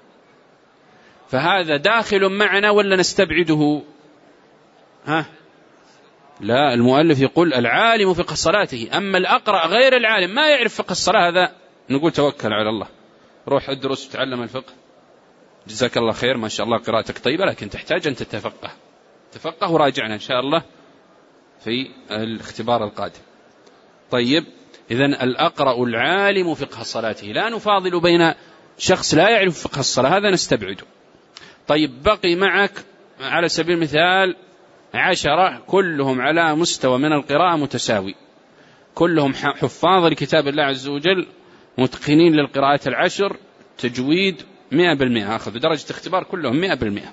فهذا داخل معنا ولا نستبعده؟ ها لا، المؤلف يقول العالم فقه صلاته. أما الأقرأ غير العالم ما يعرف فقه الصلاة، هذا نقول توكل على الله، روح ادرس وتعلم الفقه، جزاك الله خير، ما شاء الله قراءتك طيبة، لكن تحتاج أن تتفقه، تفقه وراجعنا إن شاء الله في الاختبار القادم. طيب، إذن الأقرأ العالم فقه صلاته، لا نفاضل بين شخص لا يعرف فقه الصلاة، هذا نستبعده. طيب، بقي معك على سبيل المثال عشرة كلهم على مستوى من القراءة متساوي، كلهم حفاظ لكتاب الله عز وجل، متقنين للقراءات العشر، تجويد مئة بالمئة، أخذوا درجة اختبار كلهم مئة بالمئة.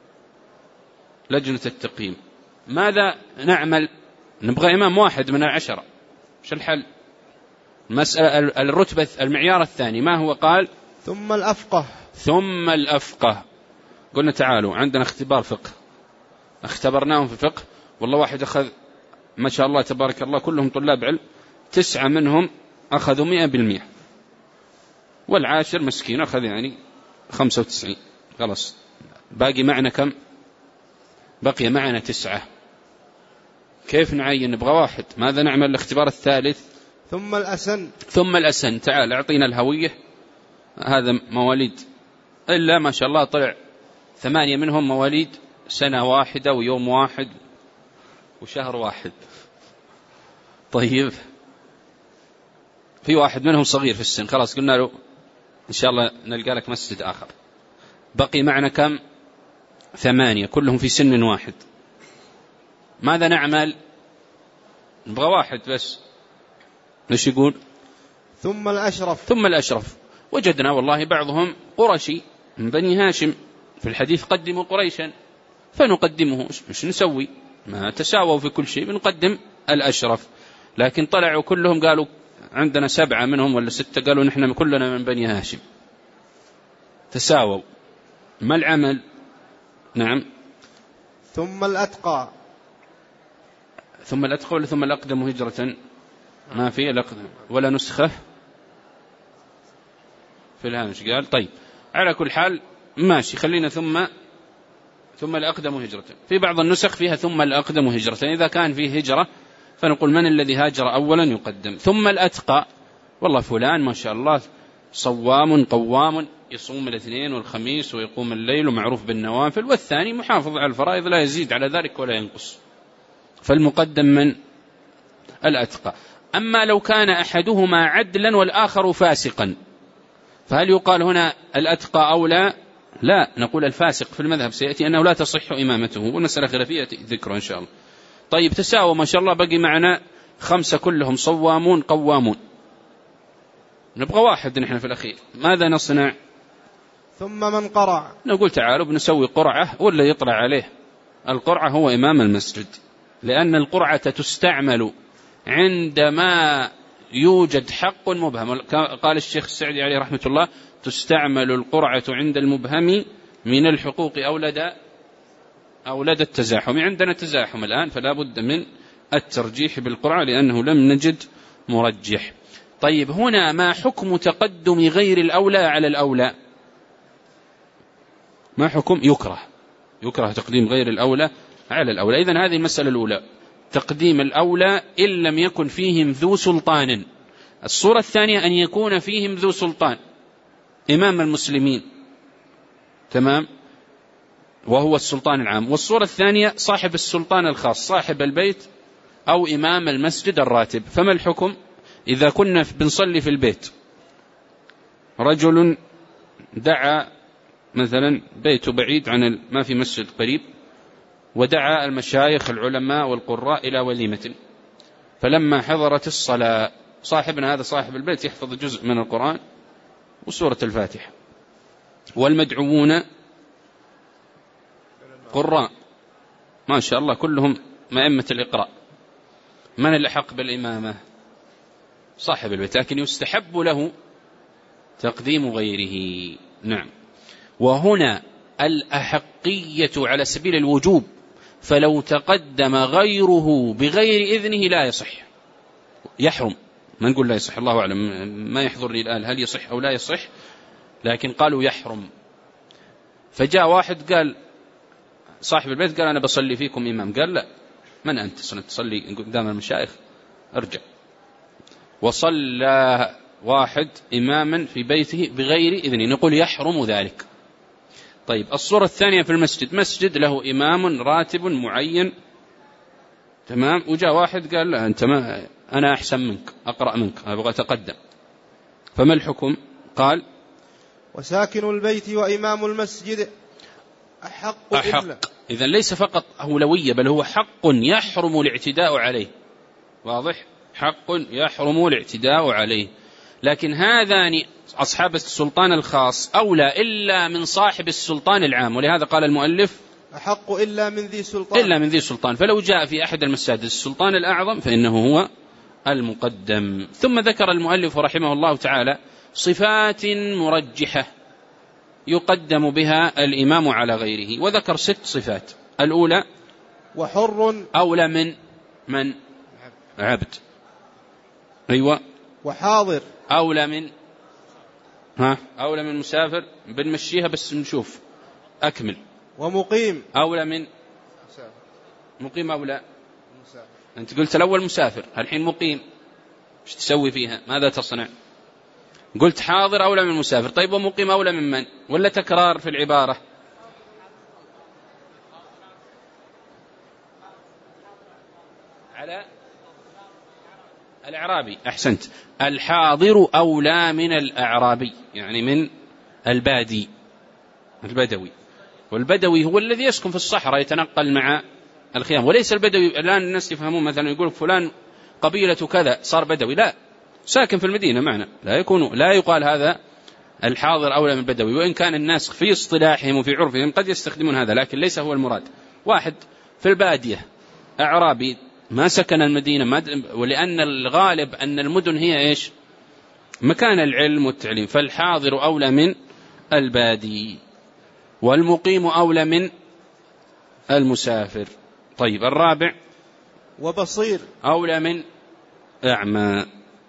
لجنة التقييم، ماذا نعمل؟ نبغى إمام واحد من العشرة، شو الحل؟ مسألة الرتبة المعيار الثاني ما هو؟ قال ثم الأفقه. ثم الأفقه. قلنا تعالوا عندنا اختبار فقه، اختبرناهم في الفقه، والله واحد أخذ ما شاء الله تبارك الله كلهم طلاب علم، تسعة منهم أخذوا مئة بالمئة، والعاشر مسكين أخذ يعني خمسة وتسعين، خلاص باقي معنا كم؟ بقي معنا تسعة. كيف نعين؟ نبغى واحد، ماذا نعمل؟ الاختبار الثالث ثم الأسن. ثم الأسن، تعال أعطينا الهوية، هذا مواليد إلا ما شاء الله طلع ثمانية منهم مواليد سنة واحدة ويوم واحد وشهر واحد. طيب، في واحد منهم صغير في السن، خلاص قلنا له إن شاء الله نلقى لك مسجد آخر. بقي معنا كم؟ ثمانية كلهم في سن واحد. ماذا نعمل؟ نبغى واحد بس، ليش يقول ثم الأشرف. ثم الأشرف. وجدنا والله بعضهم قرشي من بني هاشم، في الحديث قدموا قريشا، فنقدمه. مش نسوي؟ ما تساووا في كل شيء، بنقدم الأشرف. لكن طلعوا كلهم قالوا عندنا سبعة منهم ولا ستة قالوا نحن كلنا من بني هاشم، تساووا. ما العمل؟ نعم ثم الأتقى. ثم الأتقى ولا ثم الأقدم هجرة؟ ما في الأقدم ولا نسخة في الهامش قال. طيب، على كل حال ماشي، خلينا ثم ثم الأقدم هجرة. في بعض النسخ فيها ثم الأقدم هجرة، إذا كان فيه هجرة فنقول من الذي هاجر أولا يقدم. ثم الأتقى، والله فلان ما شاء الله صوام قوام، يصوم الاثنين والخميس ويقوم الليل ومعروف بالنوافل، والثاني محافظ على الفرائض لا يزيد على ذلك ولا ينقص، فالمقدم من الأتقى. أما لو كان أحدهما عدلا والآخر فاسقا، فهل يقال هنا الأتقى أو لا؟ لا، نقول الفاسق في المذهب سيأتي أنه لا تصح إمامته، والمسألة خلافية ذكر إن شاء الله. طيب، تساوى ما شاء الله، بقي معنا خمسة كلهم صوامون قوامون، نبغى واحد نحن في الأخير، ماذا نصنع؟ ثم من قرع. نقول تعالوا بنسوي قرعة، ولا يطلع عليه القرعة هو إمام المسجد، لأن القرعة تستعمل عندما يوجد حق مبهم. قال الشيخ السعدي عليه رحمة الله تستعمل القرعة عند المبهم من الحقوق أو لدى أو لدى التزاحم. عندنا تزاحم الآن، فلا بد من الترجيح بالقرعة لأنه لم نجد مرجح. طيب، هنا ما حكم تقدم غير الأولى على الأولى؟ ما حكم؟ يكره، يكره تقديم غير الأولى على الأولى. إذن هذه المسألة الأولى، تقديم الأولى إن لم يكن فيهم ذو سلطان. الصورة الثانية أن يكون فيهم ذو سلطان، إمام المسلمين، تمام، وهو السلطان العام. والصورة الثانية صاحب السلطان الخاص، صاحب البيت أو إمام المسجد الراتب. فما الحكم إذا كنا بنصلي في البيت، رجل دعا مثلا بيته بعيد عن ما في مسجد قريب، ودعا المشايخ العلماء والقراء إلى وليمة، فلما حضرت الصلاة صاحبنا هذا صاحب البيت يحفظ جزء من القرآن وسورة الفاتحة، والمدعوون قراء ما شاء الله كلهم مأمة الإقراء، من الأحق بالإمامة؟ صاحب البيت، لكن يستحب له تقديم غيره. نعم. وهنا الأحقية على سبيل الوجوب، فلو تقدم غيره بغير إذنه لا يصح، يحرم. ما نقول لا يصح، الله أعلم، ما يحضر لي الآن هل يصح أو لا يصح، لكن قالوا يحرم. فجاء واحد قال صاحب البيت قال أنا بصلي فيكم إمام، قال لا، من أنت تصلي قدام المشايخ؟ ارجع. وصلى واحد إماما في بيته بغير إذن، نقول يحرم ذلك. طيب الصورة الثانية في المسجد، مسجد له إمام راتب معين، تمام، وجاء واحد قال لا أنت ما أنا أحسن منك، أقرأ منك، أبغى أتقدم، فما الحكم؟ قال وساكن البيت وإمام المسجد أحق, أحق. إذن ليس فقط أولوية، بل هو حق يحرم الاعتداء عليه، واضح؟ حق يحرم الاعتداء عليه. لكن هذان أصحاب السلطان الخاص أولى إلا من صاحب السلطان العام، ولهذا قال المؤلف أحق إلا من ذي سلطان، إلا من ذي سلطان. فلو جاء في أحد المساجد السلطان الأعظم فإنه هو المقدم. ثم ذكر المؤلف رحمه الله تعالى صفات مرجحة يقدم بها الإمام على غيره، وذكر ست صفات. الأولى وحر أولى من من عبد، أيوة. وحاضر أولى من ها أولى من مسافر، بنمشيها بس نشوف أكمل. ومقيم أولى من مسافر. مقيم أولى مسافر. أنت قلت الأول مسافر، الحين مقيم، ايش تسوي فيها؟ ماذا تصنع؟ قلت حاضر أولى من مسافر، طيب ومقيم أولى من من؟ ولا تكرار في العبارة؟ على الأعرابي، أحسنت. الحاضر أولى من الأعرابي، يعني من البادي البدوي، والبدوي هو الذي يسكن في الصحراء يتنقل مع الخيام، وليس البدوي الآن الناس يفهمون مثلا يقول فلان قبيلة كذا صار بدوي، لا، ساكن في المدينة معنا، لا يكون لا يقال هذا الحاضر أولى من البدوي، وإن كان الناس في اصطلاحهم وفي عرفهم قد يستخدمون هذا، لكن ليس هو المراد. واحد في البادية أعرابي ما سكن المدينة، ما ولأن الغالب أن المدن هي إيش؟ مكان العلم والتعليم، فالحاضر أولى من البادي، والمقيم أولى من المسافر. طيب الرابع وبصير أولى من أعمى،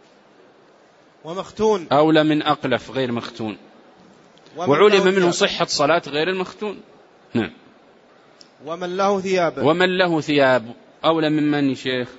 ومختون أولى من أقلف غير مختون، وعلم منه صحة صلاة غير المختون. نعم. ومن له ثياب ومن له ثياب أولى من من شيخ؟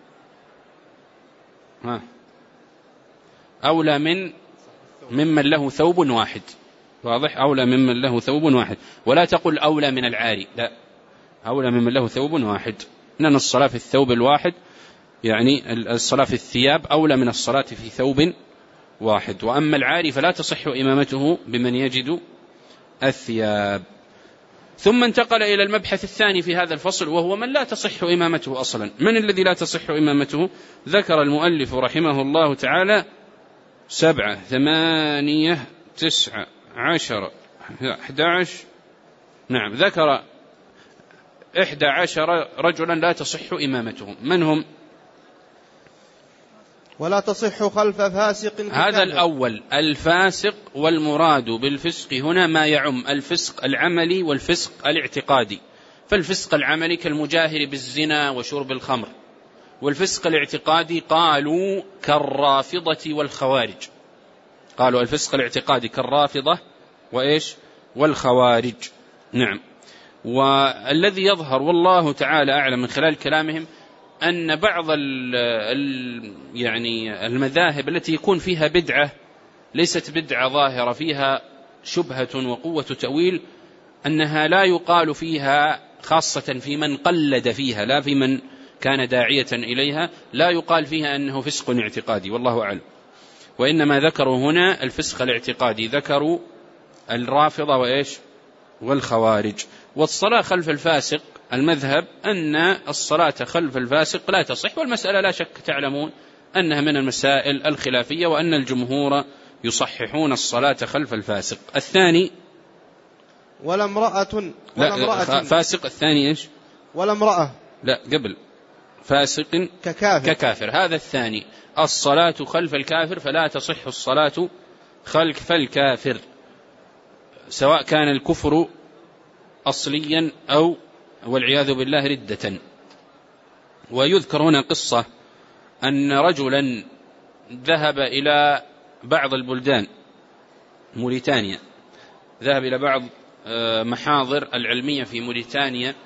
ها أولى من ممن له ثوب واحد، واضح؟ أولى ممن له ثوب واحد، ولا تقل أولى من العاري، لا، أولى ممن له ثوب واحد، لأن الصلاة في الثوب الواحد يعني الصلاة في الثياب أولى من الصلاة في ثوب واحد. وأما العاري فلا تصح إمامته بمن يجد الثياب. ثم انتقل إلى المبحث الثاني في هذا الفصل، وهو من لا تصح إمامته أصلا. من الذي لا تصح إمامته؟ ذكر المؤلف رحمه الله تعالى سبعة ثمانية تسعة عشر أحد عشر، نعم، ذكر إحدى عشر رجلا لا تصح إمامتهم. من هم؟ ولا تصح خلف فاسق. هذا الأول الفاسق، والمراد بالفسق هنا ما يعم الفسق العملي والفسق الاعتقادي. فالفسق العملي كالمجاهر بالزنا وشرب الخمر، والفسق الاعتقادي قالوا كالرافضة والخوارج، قالوا الفسق الاعتقادي كالرافضة وإيش والخوارج. نعم. والذي يظهر والله تعالى أعلم من خلال كلامهم أن بعض ال ال يعني المذاهب التي يكون فيها بدعة ليست بدعة ظاهرة، فيها شبهة وقوة تأويل، أنها لا يقال فيها، خاصة في من قلد فيها لا في من كان داعية إليها، لا يقال فيها أنه فسق اعتقادي، والله أعلم. وإنما ذكروا هنا الفسق الاعتقادي، ذكروا الرافضة وإيش والخوارج. والصلاة خلف الفاسق المذهب أن الصلاة خلف الفاسق لا تصح، والمسألة لا شك تعلمون أنها من المسائل الخلافية، وأن الجمهور يصححون الصلاة خلف الفاسق. الثاني ولا امرأة ولا امرأة فاسق، الثاني إيش؟ ولا امرأة، لا قبل فاسق ككافر. ككافر، هذا الثاني. الصلاة خلف الكافر فلا تصح الصلاة خلف الكافر، سواء كان الكفر أصليا أو والعياذ بالله ردة. ويذكر هنا قصة أن رجلا ذهب إلى بعض البلدان، موريتانيا، ذهب إلى بعض محاضر العلمية في موريتانيا،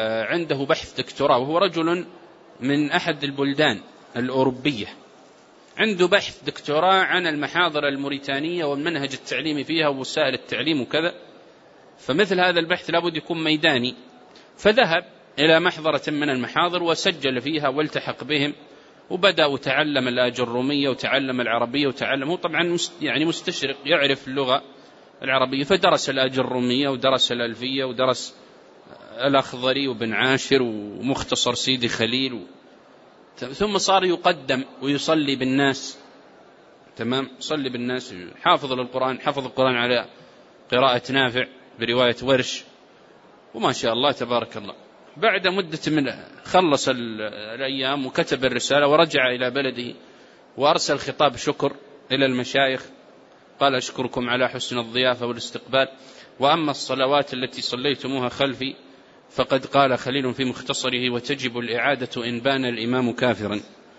عنده بحث دكتوراه، وهو رجل من أحد البلدان الأوروبية، عنده بحث دكتوراه عن المحاضر الموريتانية والمنهج التعليمي فيها ووسائل التعليم وكذا، فمثل هذا البحث لابد يكون ميداني، فذهب إلى محضرة من المحاضر وسجل فيها والتحق بهم، وبدأ وتعلم الأجرومية وتعلم العربية وتعلم، هو طبعا يعني مستشرق يعرف اللغة العربية، فدرس الأجرومية ودرس الألفية ودرس الأخضري وبن عاشر ومختصر سيدي خليل و... ثم صار يقدم ويصلي بالناس، تمام، يصلي بالناس، حافظ للقرآن، حفظ القرآن على قراءة نافع برواية ورش، وما شاء الله تبارك الله. بعد مدة من خلص الأيام وكتب الرسالة ورجع إلى بلده وأرسل خطاب شكر إلى المشايخ، قال أشكركم على حسن الضيافة والاستقبال، وأما الصلوات التي صليتموها خلفي فقد قال خليل في مختصره وتجب الإعادة إن بان الإمام كافرا،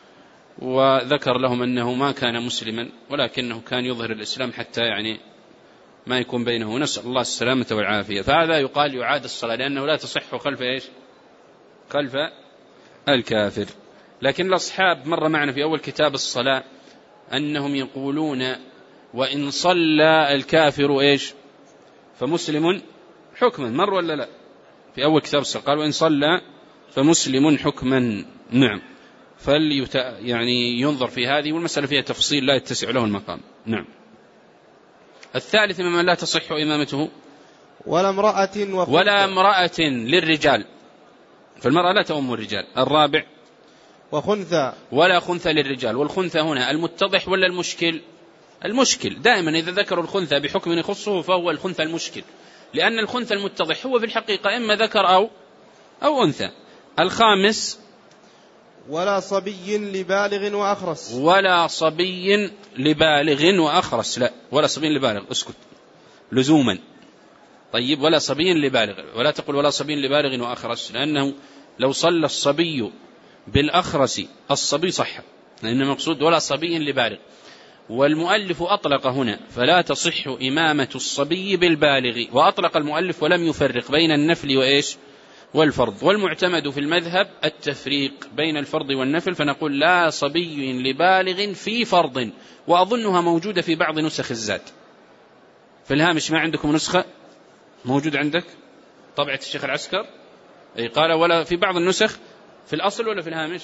وذكر لهم أنه ما كان مسلما ولكنه كان يظهر الإسلام حتى يعني ما يكون بينه، نسأل الله السلامة والعافية. فهذا يقال يعاد الصلاة لأنه لا تصح خلف إيش؟ خلف الكافر. لكن الأصحاب مر معنا في أول كتاب الصلاة أنهم يقولون وإن صلى الكافر إيش فمسلم حكما، مر ولا لا؟ في أول كتاب الصلاة قال وإن صلى فمسلم حكما، نعم، فليت يعني ينظر في هذه، والمسألة فيها تفصيل لا يتسع له المقام. نعم. الثالث ممن لا تصح إمامته ولا امرأة وخنثى ولا امرأة للرجال، فالمرأة لا تؤم الرجال. الرابع وخنثى ولا خنثى للرجال، والخنثى هنا المتضح ولا المشكل؟ المشكل. دائما إذا ذكروا الخنثى بحكم يخصه فهو الخنثى المشكل، لأن الخنثى المتضح هو في الحقيقة إما ذكر أو أو أنثى. الخامس ولا صبي لبالغ وأخرس ولا صبي لبالغ وأخرس، لا، ولا صبي لبالغ، اسكت لزوما. طيب، ولا صبي لبالغ، ولا تقول ولا صبي لبالغ وأخرس، لأنه لو صلى الصبي بالأخرس الصبي صح، لأن المقصود ولا صبي لبالغ، والمؤلف أطلق هنا فلا تصح إمامة الصبي بالبالغ، وأطلق المؤلف ولم يفرق بين النفل وإيش والفرض، والمعتمد في المذهب التفريق بين الفرض والنفل، فنقول لا صبي لبالغ في فرض، وأظنها موجودة في بعض نسخ الزاد. في الهامش ما عندكم نسخة موجود عندك طبعة الشيخ العسكر؟ أي قال ولا في بعض النسخ، في الأصل ولا في الهامش؟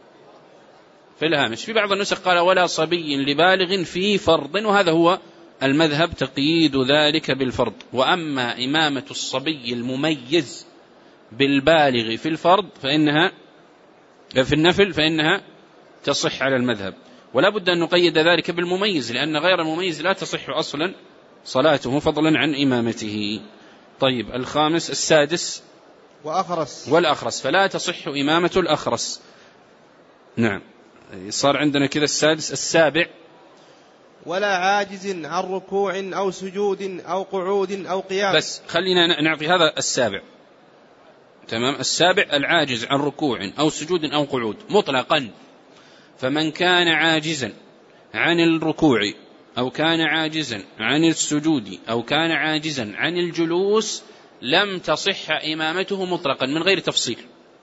في الهامش. في بعض النسخ قال ولا صبي لبالغ في فرض، وهذا هو المذهب تقييد ذلك بالفرض. وأما إمامة الصبي المميز بالبالغ في الفرض فإنها في النفل فإنها تصح على المذهب، ولا بد أن نقيد ذلك بالمميز، لأن غير المميز لا تصح أصلا صلاته فضلا عن إمامته. طيب، الخامس السادس وأخرس والأخرس، فلا تصح إمامة الأخرس. نعم، صار عندنا كذا السادس. السابع ولا عاجز عن ركوع أو سجود أو قعود أو قيام. بس خلينا نعطي هذا السابع، تمام. السابع العاجز عن ركوع أو سجود أو قعود مطلقا، فمن كان عاجزا عن الركوع أو كان عاجزا عن السجود أو كان عاجزا عن الجلوس لم تصح إمامته مطلقا من غير تفصيل،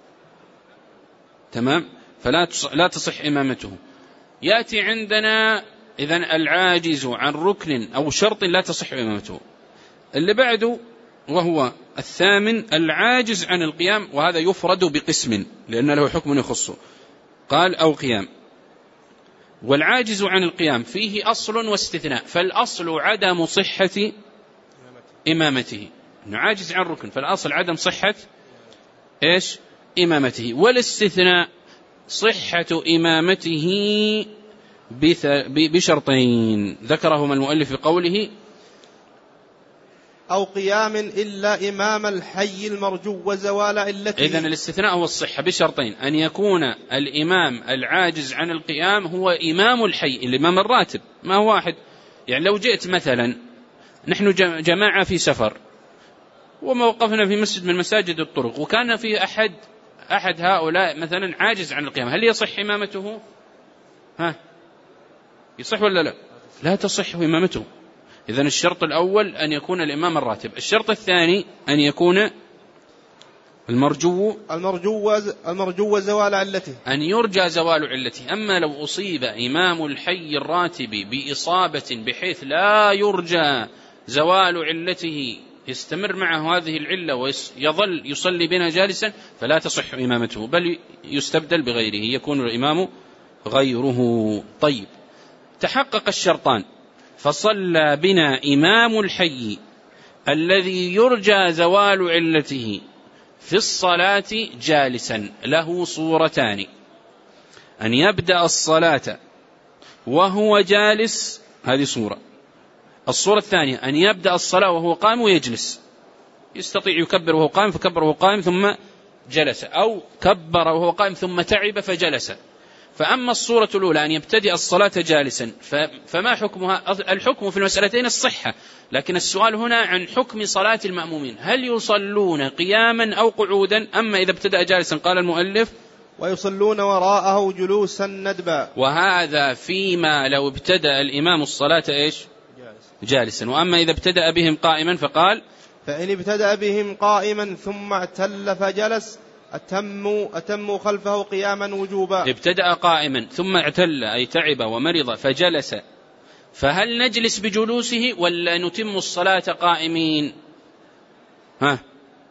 تمام، فلا لا تصح إمامته. يأتي عندنا إذن العاجز عن ركن أو شرط لا تصح إمامته. اللي بعده وهو الثامن العاجز عن القيام، وهذا يفرد بقسم لأن له حكم يخصه، قال أو قيام. والعاجز عن القيام فيه أصل واستثناء، فالأصل عدم صحة إمامته، إنه عاجز عن ركن، فالأصل عدم صحة إيش إمامته، والاستثناء صحة إمامته بشرطين ذكرهما المؤلف بقوله أو قيام إلا إمام الحي المرجو وزوال علته. إذن الاستثناء هو الصحة بشرطين، أن يكون الإمام العاجز عن القيام هو إمام الحي، الإمام الراتب، ما هو واحد. يعني لو جئت مثلا نحن جماعة في سفر وموقفنا في مسجد من مساجد الطرق، وكان في أحد أحد هؤلاء مثلا عاجز عن القيام، هل يصح إمامته؟ ها يصح ولا لا؟ لا تصح إمامته. إذن الشرط الأول أن يكون الإمام الراتب، الشرط الثاني أن يكون المرجو المرجو المرجو زوال علته، أن يرجى زوال علته. أما لو أصيب إمام الحي الراتب بإصابة بحيث لا يرجى زوال علته، يستمر معه هذه العلة ويظل يصلي بنا جالسا، فلا تصح إمامته، بل يستبدل بغيره، يكون الإمام غيره. طيب، تحقق الشرطان، فصلى بنا إمام الحي الذي يرجى زوال علته في الصلاة جالسا، له صورتان: أن يبدأ الصلاة وهو جالس، هذه صورة. الصورة الثانية أن يبدأ الصلاة وهو قائم ويجلس، يستطيع يكبر وهو قائم فكبر وهو قائم ثم جلس، أو كبر وهو قائم ثم تعب فجلس. فأما الصورة الأولى أن يبتدئ الصلاة جالسا فما حكمها؟ الحكم في المسألتين الصحة، لكن السؤال هنا عن حكم صلاة المأمومين، هل يصلون قياما أو قعودا؟ أما إذا ابتدأ جالسا قال المؤلف ويصلون وراءه جلوسا ندبا، وهذا فيما لو ابتدأ الإمام الصلاة إيش؟ جالسا. وأما إذا ابتدأ بهم قائما فقال فإن ابتدأ بهم قائما ثم اعتل فجلس أتموا, أتموا خلفه قياما وجوبا. ابتدأ قائما ثم اعتل أي تعب ومرض فجلس، فهل نجلس بجلوسه ولا نتم الصلاة قائمين؟ ها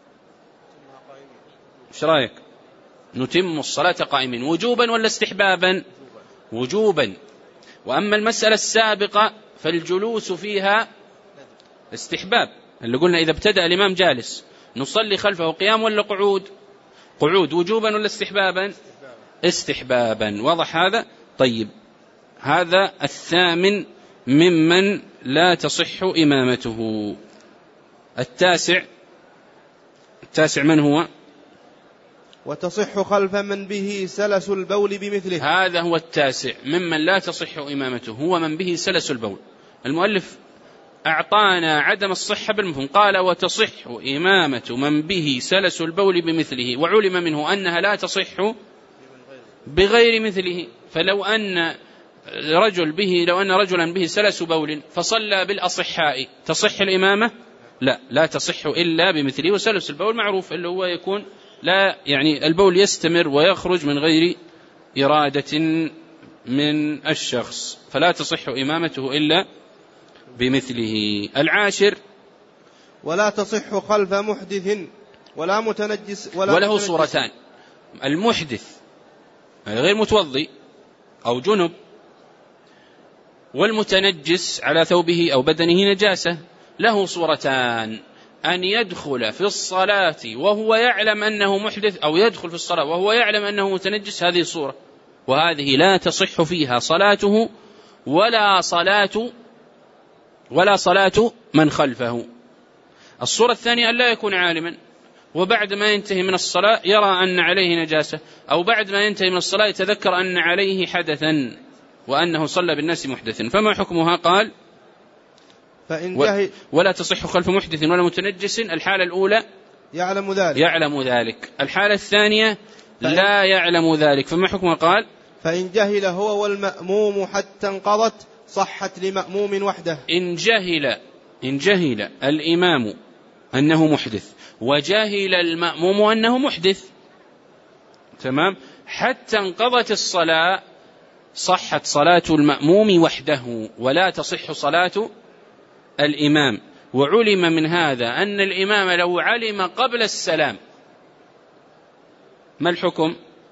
ايش رأيك؟ نتم الصلاة قائمين وجوبا ولا استحبابا؟ وجوبا. وأما المسألة السابقة فالجلوس فيها استحباب، اللي قلنا إذا ابتدأ الإمام جالس نصلي خلفه قيام ولا قعود؟ قعود. وجوبا ولا استحبابا؟ استحبابا. واضح هذا؟ طيب، هذا الثامن ممن لا تصح إمامته. التاسع، التاسع من هو؟ وتصح خلف من به سلس البول بمثله. هذا هو التاسع ممن لا تصح إمامته، هو من به سلس البول. المؤلف أعطانا عدم الصحة بالمفهوم، قال وتصح إمامة من به سلس البول بمثله، وعلم منه أنها لا تصح بغير مثله. فلو أن رجل به لو أن رجلا به سلس بول فصلى بالأصحاء تصح الإمامة؟ لا، لا تصح إلا بمثله. وسلس البول معروف اللي هو يكون لا يعني البول يستمر ويخرج من غير إرادة من الشخص، فلا تصح إمامته إلا بمثله. العاشر ولا تصح خلف محدث ولا متنجس ولا وله متنجس. صورتان: المحدث غير متوضي أو جنب، والمتنجس على ثوبه أو بدنه نجاسة، له صورتان: أن يدخل في الصلاة وهو يعلم أنه محدث، أو يدخل في الصلاة وهو يعلم أنه متنجس، هذه صورة، وهذه لا تصح فيها صلاته ولا صلاة ولا صلاة من خلفه. الصورة الثانية أن لا يكون عالما، وبعد ما ينتهي من الصلاة يرى أن عليه نجاسة، أو بعد ما ينتهي من الصلاة يتذكر أن عليه حدثا وأنه صلى بالناس محدثا، فما حكمها؟ قال فإن جهل ولا تصح خلف محدث ولا متنجس. الحالة الأولى يعلم ذلك يعلم ذلك الحالة الثانية لا يعلم ذلك، فما حكمها؟ قال فإن جهل هو والمأموم حتى انقضت صحت لمأموم وحده. إن جهل إن جهل الإمام أنه محدث وجهل المأموم أنه محدث، تمام، حتى انقضت الصلاة صحت صلاة المأموم وحده ولا تصح صلاة الإمام. وعلم من هذا أن الإمام لو علم قبل السلام ما الحكم؟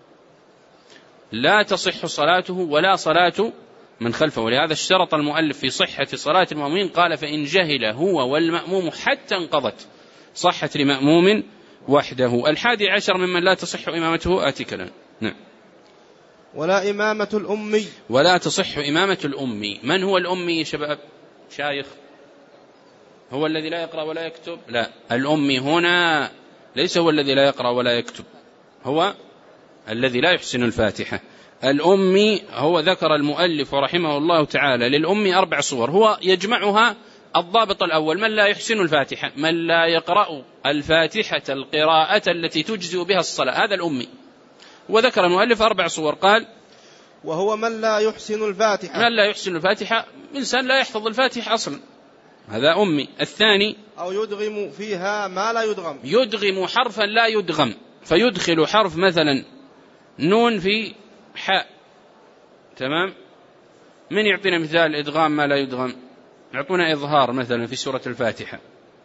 لا تصح صلاته ولا صلاة من خلفه. ولهذا اشترط المؤلف في صحة صلاة المأمومين، قال فإن جهل هو والمأموم حتى انقضت صحت لمأموم وحده. الحادي عشر ممن لا تصح إمامته آتي كلام. نعم. ولا إمامة الأمي ولا تصح إمامة الأمي. من هو الأمي يا شباب؟ شايخ هو الذي لا يقرأ ولا يكتب؟ لا، الأمي هنا ليس هو الذي لا يقرأ ولا يكتب، هو الذي لا يحسن الفاتحة. الأمي هو ذكر المؤلف رحمه الله تعالى للأمي أربع صور، هو يجمعها الضابط الأول: من لا يحسن الفاتحة، من لا يقرأ الفاتحة القراءة التي تجزئ بها الصلاة، هذا الأمي. وذكر المؤلف أربع صور، قال وهو من لا يحسن الفاتحة. من لا يحسن الفاتحة إنسان لا يحفظ الفاتحة أصلا، هذا أمي. الثاني أو يدغم فيها ما لا يدغم، يدغم حرفا لا يدغم، فيدخل حرف مثلا نون في حاء. تمام. من يعطينا مثال إدغام ما لا يدغم؟ يعطونا إظهار مثلا في سورة الفاتحة.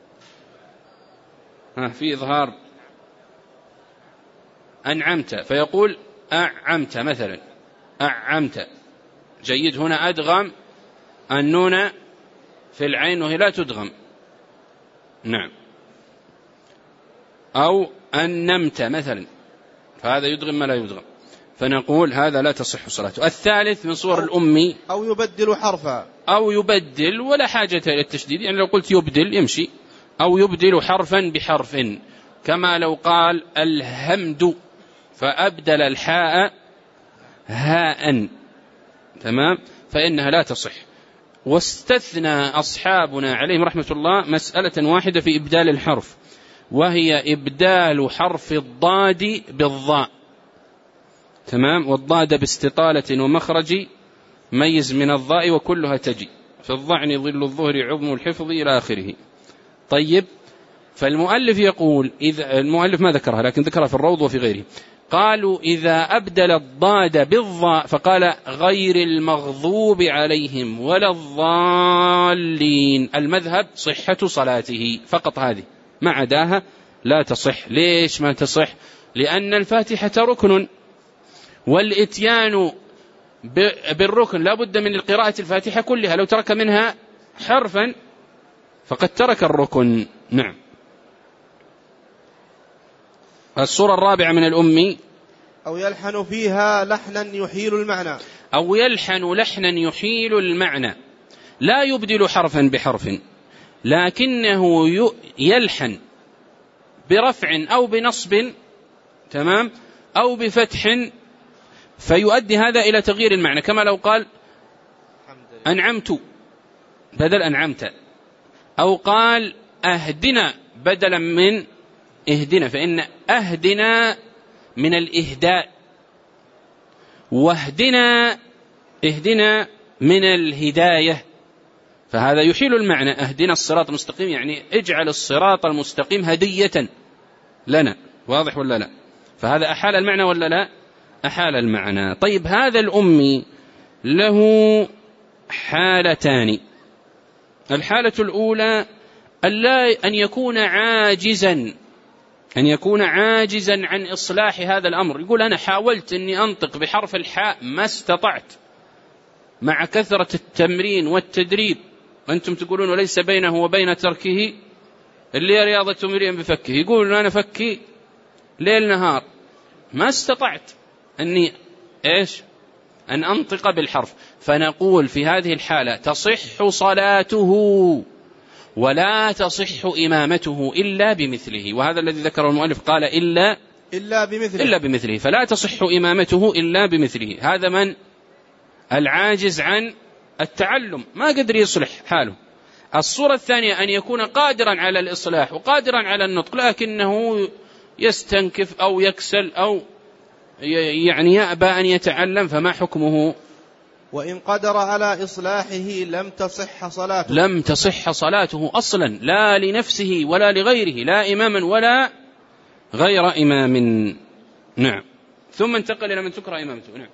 ها في إظهار أنعمت، فيقول أعمت مثلا، أعمت. جيد. هنا أدغم النون في العين وهي لا تدغم. نعم. أو أنمت مثلا، فهذا يدغم ما لا يدغم، فنقول هذا لا تصح صلاته. الثالث من صور الأمي أو يبدل حرفا، أو يبدل ولا حاجة إلى التشديد، يعني لو قلت يبدل يمشي. أو يبدل حرفا بحرف، كما لو قال الهمد فأبدل الحاء هاء. تمام. فإنها لا تصح. واستثنى أصحابنا عليهم رحمة الله مسألة واحدة في إبدال الحرف، وهي إبدال حرف الضاد بالضاء. تمام. والضاد باستطالة ومخرج ميز من الضاء وكلها تجي في الضعن ظل الظهر عظم الحفظ إلى آخره. طيب. فالمؤلف يقول إذا المؤلف ما ذكرها لكن ذكرها في الروض وفي غيره، قالوا إذا أبدل الضاد بالضاء فقال غير المغضوب عليهم ولا الضالين، المذهب صحة صلاته فقط، هذه ما عداها لا تصح. ليش ما تصح؟ لأن الفاتحة ركن، والإتيان بالركن لا بد من القراءة الفاتحة كلها، لو ترك منها حرفا فقد ترك الركن. نعم. الصورة الرابعة من الأمي أو يلحن فيها لحنا يحيل المعنى، أو يلحن لحنا يحيل المعنى، لا يبدل حرفا بحرف لكنه يلحن برفع أو بنصب، تمام، أو بفتح، فيؤدي هذا إلى تغيير المعنى، كما لو قال أنعمت بدل أنعمت، أو قال أهدنا بدلا من اهدنا، فإن أهدنا من الإهداء، واهدنا اهدنا من الهداية، فهذا يحيل المعنى. أهدنا الصراط المستقيم يعني اجعل الصراط المستقيم هدية لنا. واضح ولا لا؟ فهذا أحال المعنى ولا لا؟ أحال المعنى. طيب. هذا الأمي له حالتان. الحالة الأولى أن يكون عاجزا أن يكون عاجزا عن إصلاح هذا الأمر، يقول أنا حاولت أني أنطق بحرف الحاء ما استطعت، مع كثرة التمرين والتدريب، وأنتم تقولون وليس بينه وبين تركه اللي رياضة امرئ بفكه، يقول أنا فكي ليل نهار ما استطعت أني إيش أن أنطق بالحرف، فنقول في هذه الحالة تصح صلاته ولا تصح إمامته إلا بمثله. وهذا الذي ذكره المؤلف، قال إلا إلا بمثله, إلا بمثله، فلا تصح إمامته إلا بمثله. هذا من العاجز عن التعلم ما قدر يصلح حاله. الصورة الثانية أن يكون قادرا على الإصلاح وقادرا على النطق لكنه يستنكف أو يكسل أو يعني يأبى أن يتعلم، فما حكمه؟ وإن قدر على إصلاحه لم تصح صلاته لم تصح صلاته أصلا، لا لنفسه ولا لغيره، لا إماما ولا غير إمام. نعم. ثم انتقل إلى من تكره إمامته. نعم.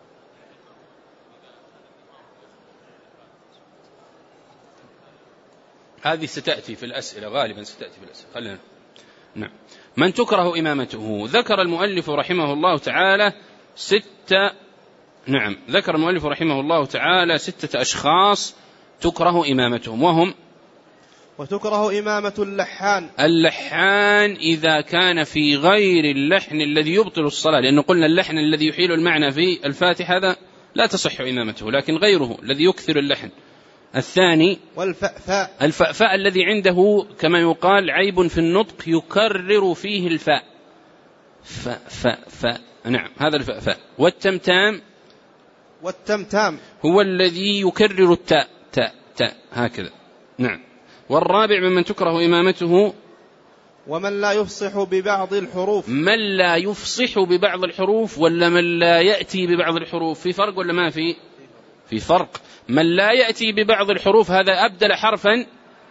هذه ستأتي في الأسئلة، غالبا ستأتي في الأسئلة. خلينا. نعم. من تكره إمامته، ذكر المؤلف رحمه الله تعالى ستة نعم ذكر المؤلف رحمه الله تعالى ستة أشخاص تكره إمامتهم، وهم: وتكره إمامة اللحان اللحان إذا كان في غير اللحن الذي يبطل الصلاة، لأنه قلنا اللحن الذي يحيل المعنى في الفاتحة هذا لا تصح إمامته، لكن غيره الذي يكثر اللحن. الثاني والفأفاء الفأفاء الذي عنده كما يقال عيب في النطق يكرر فيه الفاء، ف ف ف نعم هذا الفأفاء. والتمتام والتمتام هو الذي يكرر التاء تاء تاء هكذا. نعم. والرابع ممن تكره إمامته: ومن لا يفصح ببعض الحروف. من لا يفصح ببعض الحروف ولا من لا يأتي ببعض الحروف؟ في فرق ولا ما في؟ في فرق. من لا يأتي ببعض الحروف هذا أبدل حرفا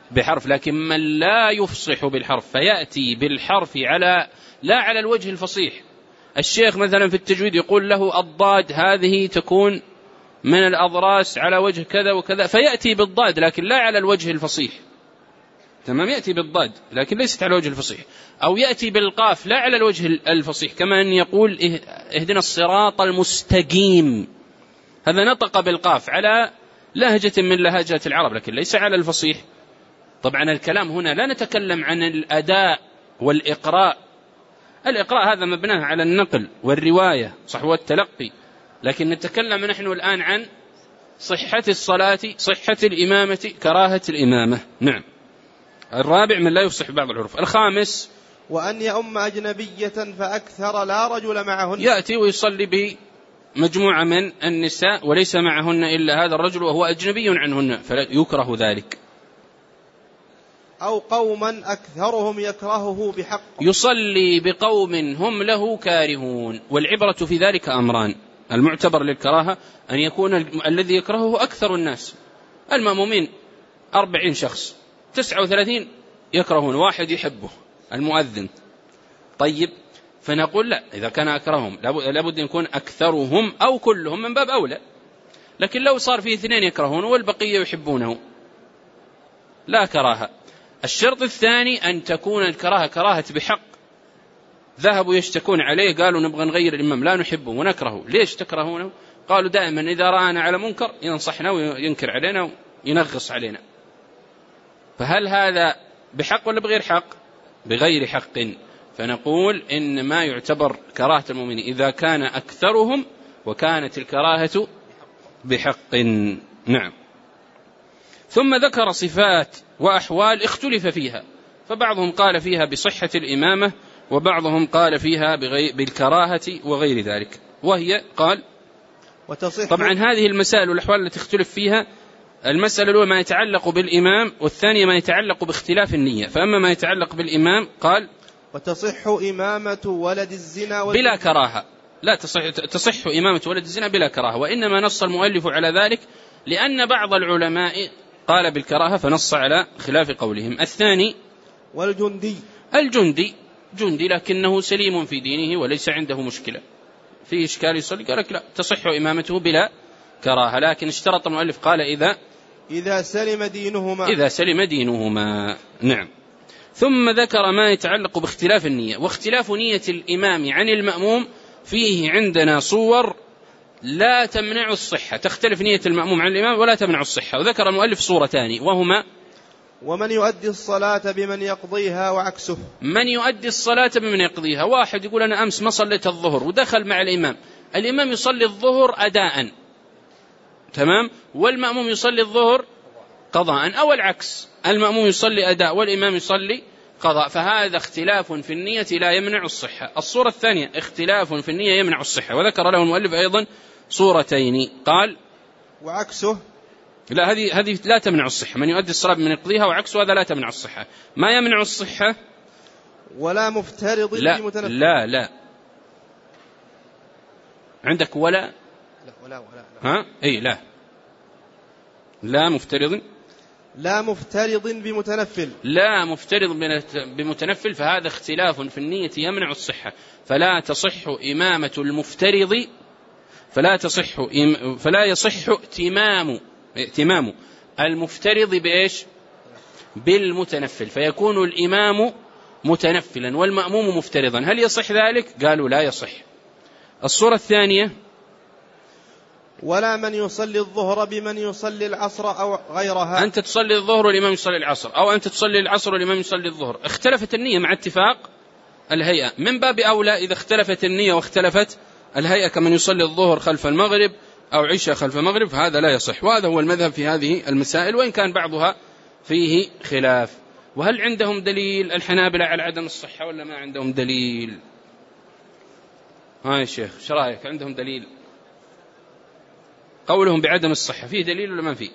بحرف، لكن من لا يفصح بالحرف فيأتي بالحرف على لا على الوجه الفصيح. الشيخ مثلا في التجويد يقول له الضاد هذه تكون من الأضراس على وجه كذا وكذا، فيأتي بالضاد لكن لا على الوجه الفصيح، تمام، يأتي بالضاد لكن ليست على الوجه الفصيح. أو يأتي بالقاف لا على الوجه الفصيح، كما أن يقول اهدنا الصراط المستقيم، هذا نطق بالقاف على لهجة من لهجات العرب لكن ليس على الفصيح. طبعا الكلام هنا لا نتكلم عن الأداء والإقراء، الإقراء هذا مبناه على النقل والرواية صح والتلقي، لكن نتكلم نحن الآن عن صحة الصلاة، صحة الإمامة، كراهة الإمامة. نعم. الرابع من لا يفصح بعض الحروف. الخامس وأن يؤم أجنبية فأكثر لا رجل معهن، يأتي ويصلي بمجموعة من النساء وليس معهن إلا هذا الرجل وهو أجنبي عنهن فلا يكره ذلك. أو قوما أكثرهم يكرهه بحق، يصلي بقوم هم له كارهون، والعبرة في ذلك أمران. المعتبر للكراهة أن يكون الذي يكرهه أكثر الناس، المأمومين أربعين شخص، تسعة وثلاثين يكرهون، واحد يحبه المؤذن، طيب فنقول لا، إذا كان أكرههم لابد أن يكون أكثرهم أو كلهم من باب أولى. لكن لو صار فيه اثنين يكرهونه والبقية يحبونه لا كراهة. الشرط الثاني أن تكون الكراهة كراهة بحق، ذهبوا يشتكون عليه قالوا نبغى نغير الإمام لا نحبه ونكرهه، ليش تكرهونه؟ قالوا دائما إذا رأنا على منكر ينصحنا وينكر علينا وينغص علينا. فهل هذا بحق ولا بغير حق؟ بغير حق. فنقول إن ما يعتبر كراهة المؤمنين إذا كان أكثرهم وكانت الكراهة بحق. نعم. ثم ذكر صفات وأحوال اختلف فيها، فبعضهم قال فيها بصحة الإمامة وبعضهم قال فيها بالكراهة وغير ذلك، وهي قال طبعا هذه المسائل والأحوال التي اختلف فيها، المسألة الأولى ما يتعلق بالإمام، والثانية ما يتعلق باختلاف النية. فأما ما يتعلق بالإمام قال وتصح إمامة ولد الزنا بلا كراهة، لا تصح, تصح إمامة ولد الزنا بلا كراهة، وإنما نص المؤلف على ذلك لأن بعض العلماء قال بالكراهة فنص على خلاف قولهم. الثاني والجندي، الجندي جندي لكنه سليم في دينه وليس عنده مشكلة، فيه إشكال يصلي، قال لك لا تصح إمامته بلا كراهة، لكن اشترط المؤلف قال إذا إذا سلم دينهما إذا سلم دينهما. نعم. ثم ذكر ما يتعلق باختلاف النية، واختلاف نية الإمام عن المأموم فيه عندنا صور لا تمنع الصحة، تختلف نية المأموم عن الإمام ولا تمنع الصحة، وذكر المؤلف صورتان وهما ومن يؤدي الصلاة بمن يقضيها وعكسه. من يؤدي الصلاة بمن يقضيها، واحد يقول أنا أمس ما صليت الظهر ودخل مع الإمام، الإمام يصلي الظهر أداء تمام والمأموم يصلي الظهر قضاء، أو العكس المأموم يصلي أداء والإمام يصلي قضاء، فهذا اختلاف في النية لا يمنع الصحة. الصورة الثانية اختلاف في النية يمنع الصحة، وذكر له المؤلف أيضا صورتين قال وعكسه لا هذه هذه لا تمنع الصحة، من يؤدي الصلاة من يقضيها وعكسه هذا لا تمنع الصحة. ما يمنع الصحة ولا مفترض لا بمتنفل. لا لا عندك ولا لا ولا ولا لا. ها اي لا لا مفترض لا مفترض بمتنفل لا مفترض بمتنفل، فهذا اختلاف في النية يمنع الصحة، فلا تصح إمامة المفترض فلا تصح فلا يصح ائتمام ائتمام المفترض بإيش؟ بالمتنفل، فيكون الإمام متنفلا والمأموم مفترضا، هل يصح ذلك؟ قالوا لا يصح. الصورة الثانية ولا من يصلي الظهر بمن يصلي العصر أو غيرها، أنت تصلي الظهر والإمام يصلي العصر، أو أنت تصلي العصر والإمام يصلي الظهر، اختلفت النية مع اتفاق الهيئة، من باب أولى إذا اختلفت النية واختلفت الهيئة كمن يصلي الظهر خلف المغرب أو عشاء خلف المغرب، فهذا لا يصح، وهذا هو المذهب في هذه المسائل، وإن كان بعضها فيه خلاف. وهل عندهم دليل الحنابلة على عدم الصحة ولا ما عندهم دليل؟ ها يا شيخ ايش رايك، عندهم دليل؟ قولهم بعدم الصحة فيه دليل ولا ما فيه؟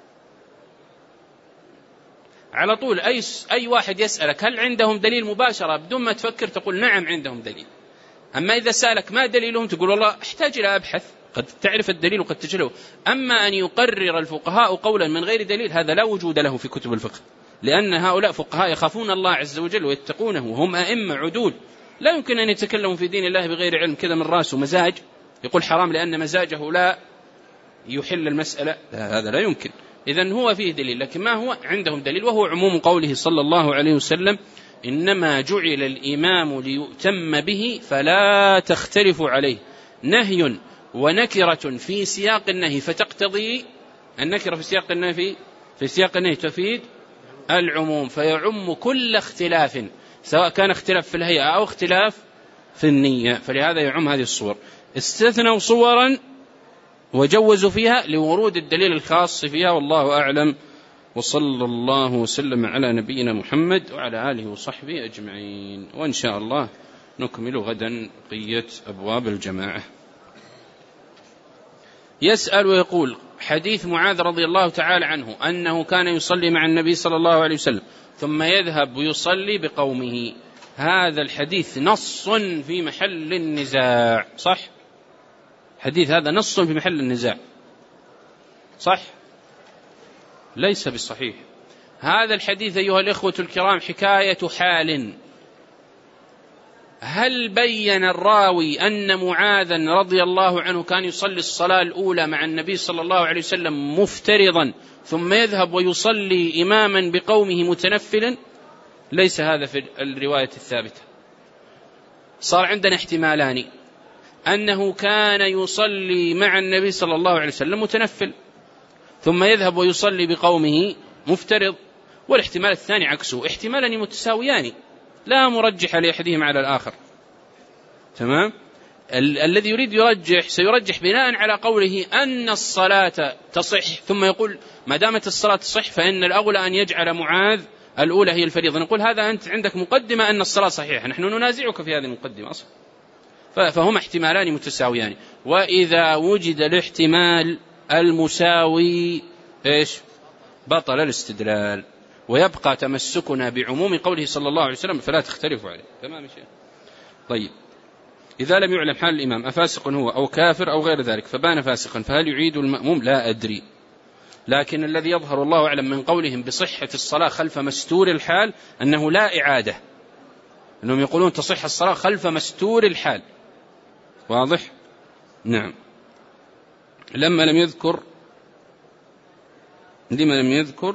على طول أي, أي واحد يسألك هل عندهم دليل مباشرة بدون ما تفكر تقول نعم عندهم دليل. أما إذا سألك ما دليلهم تقول والله احتاج إلى أبحث، قد تعرف الدليل وقد تجهله. أما أن يقرر الفقهاء قولا من غير دليل هذا لا وجود له في كتب الفقه، لأن هؤلاء فقهاء يخافون الله عز وجل ويتقونه وهم أئمة عدول، لا يمكن أن يتكلموا في دين الله بغير علم كذا من رأسه مزاج يقول حرام لأن مزاجه لا يحل المسألة، لا هذا لا يمكن. إذن هو فيه دليل، لكن ما هو عندهم دليل، وهو عموم قوله صلى الله عليه وسلم إنما جعل الإمام ليؤتم به فلا تختلفوا عليه. نهي ونكرة في سياق النهي فتقتضي النكرة في سياق النهي في سياق النهي تفيد العموم، فيعم كل اختلاف سواء كان اختلاف في الهيئة أو اختلاف في النية، فلهذا يعم هذه الصور. استثنوا صورا وجوزوا فيها لورود الدليل الخاص فيها، والله أعلم، وصلى الله وسلم على نبينا محمد وعلى آله وصحبه أجمعين. وإن شاء الله نكمل غدا بقية أبواب الجماعة. يسأل ويقول: حديث معاذ رضي الله تعالى عنه أنه كان يصلي مع النبي صلى الله عليه وسلم ثم يذهب ويصلي بقومه، هذا الحديث نص في محل النزاع، صح؟ حديث هذا نص في محل النزاع، صح؟ ليس بالصحيح. هذا الحديث أيها الإخوة الكرام حكاية حال. هل بين الراوي أن معاذا رضي الله عنه كان يصلي الصلاة الأولى مع النبي صلى الله عليه وسلم مفترضا ثم يذهب ويصلي إماما بقومه متنفلا؟ ليس هذا في الرواية الثابتة. صار عندنا احتمالان: أنه كان يصلي مع النبي صلى الله عليه وسلم متنفل ثم يذهب ويصلي بقومه مفترض، والاحتمال الثاني عكسه، احتمالان متساويان لا مرجح لأحدهما على الآخر. تمام؟ ال- الذي يريد يرجح سيرجح بناء على قوله أن الصلاة تصح، ثم يقول ما دامت الصلاة تصح فإن الأولى أن يجعل معاذ الأولى هي الفريضة. نقول هذا أنت عندك مقدمة أن الصلاة صحيحة، نحن ننازعك في هذه المقدمة أصلا. فهما احتمالان متساويان، وإذا وجد الاحتمال المساوي إيش؟ بطل الاستدلال، ويبقى تمسكنا بعموم قوله صلى الله عليه وسلم فلا تختلفوا عليه. تمام يا شيخ؟ طيب، إذا لم يعلم حال الإمام أفاسق هو أو كافر أو غير ذلك فبان فاسقا، فهل يعيد المأموم؟ لا أدري، لكن الذي يظهر الله أعلم من قولهم بصحة الصلاة خلف مستور الحال أنه لا إعادة، أنهم يقولون تصح الصلاة خلف مستور الحال. واضح؟ نعم. لما لم يذكر لما لم يذكر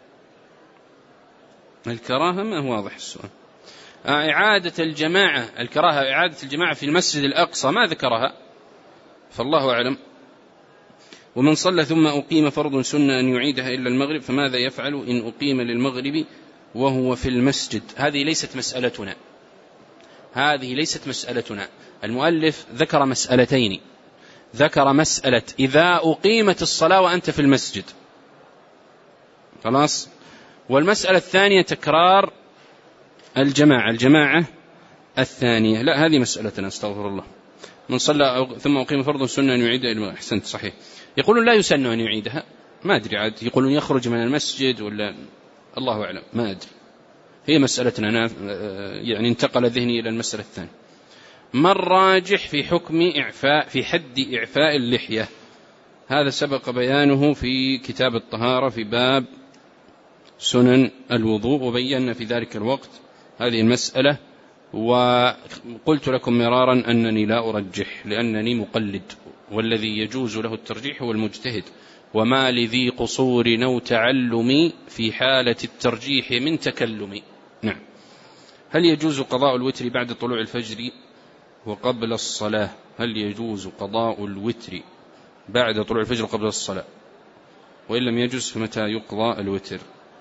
الكراهة، ما هو واضح السؤال. إعادة الجماعة، الكراهة إعادة الجماعة في المسجد الأقصى ما ذكرها، فالله أعلم. ومن صلى ثم أقيم فرض سنة أن يعيدها إلا المغرب، فماذا يفعل إن أقيم للمغرب وهو في المسجد؟ هذه ليست مسألتنا، هذه ليست مسألتنا. المؤلف ذكر مسألتين، ذكر مسألة إذا أقيمت الصلاة وأنت في المسجد، خلاص، والمسألة الثانية تكرار الجماعة، الجماعة الثانية. لا، هذه مسألتنا، استغفر الله. من صلى ثم أقيم فرض سنة أن يعيدها، أحسنت، صحيح. يقولون لا يسن أن يعيدها، ما أدري عاد، يقولون يخرج من المسجد ولا الله أعلم، ما أدري. هي مسألتنا، أنا يعني انتقل ذهني إلى المسألة الثانية. ما الراجح في حكم إعفاء في حد إعفاء اللحية؟ هذا سبق بيانه في كتاب الطهارة في باب سنن الوضوء، وبينا في ذلك الوقت هذه المسألة، وقلت لكم مرارا أنني لا أرجح لأنني مقلد، والذي يجوز له الترجيح هو المجتهد، وما لذي قصور أو تعلم في حالة الترجيح من تكلم. نعم. هل يجوز قضاء الوتر بعد طلوع الفجر وقبل الصلاة؟ هل يجوز قضاء الوتر بعد طلوع الفجر قبل الصلاة؟ وإن لم يجوز فمتى يقضى الوتر؟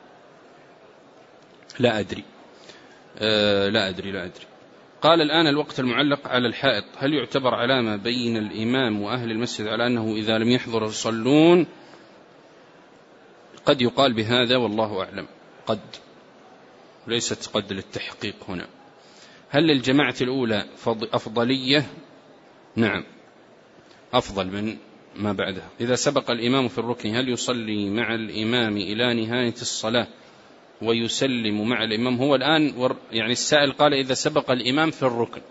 لا أدري أه لا أدري لا أدري قال: الآن الوقت المعلق على الحائط هل يعتبر علامة بين الإمام وأهل المسجد على أنه إذا لم يحضر يصلون؟ قد يقال بهذا والله أعلم، قد، ليست قد للتحقيق هنا. هل للجماعة الأولى أفضلية؟ نعم، أفضل من ما بعدها. إذا سبق الإمام في الركن هل يصلي مع الإمام إلى نهاية الصلاة ويسلم مع الإمام؟ هو الآن يعني السائل قال إذا سبق الإمام في الركن،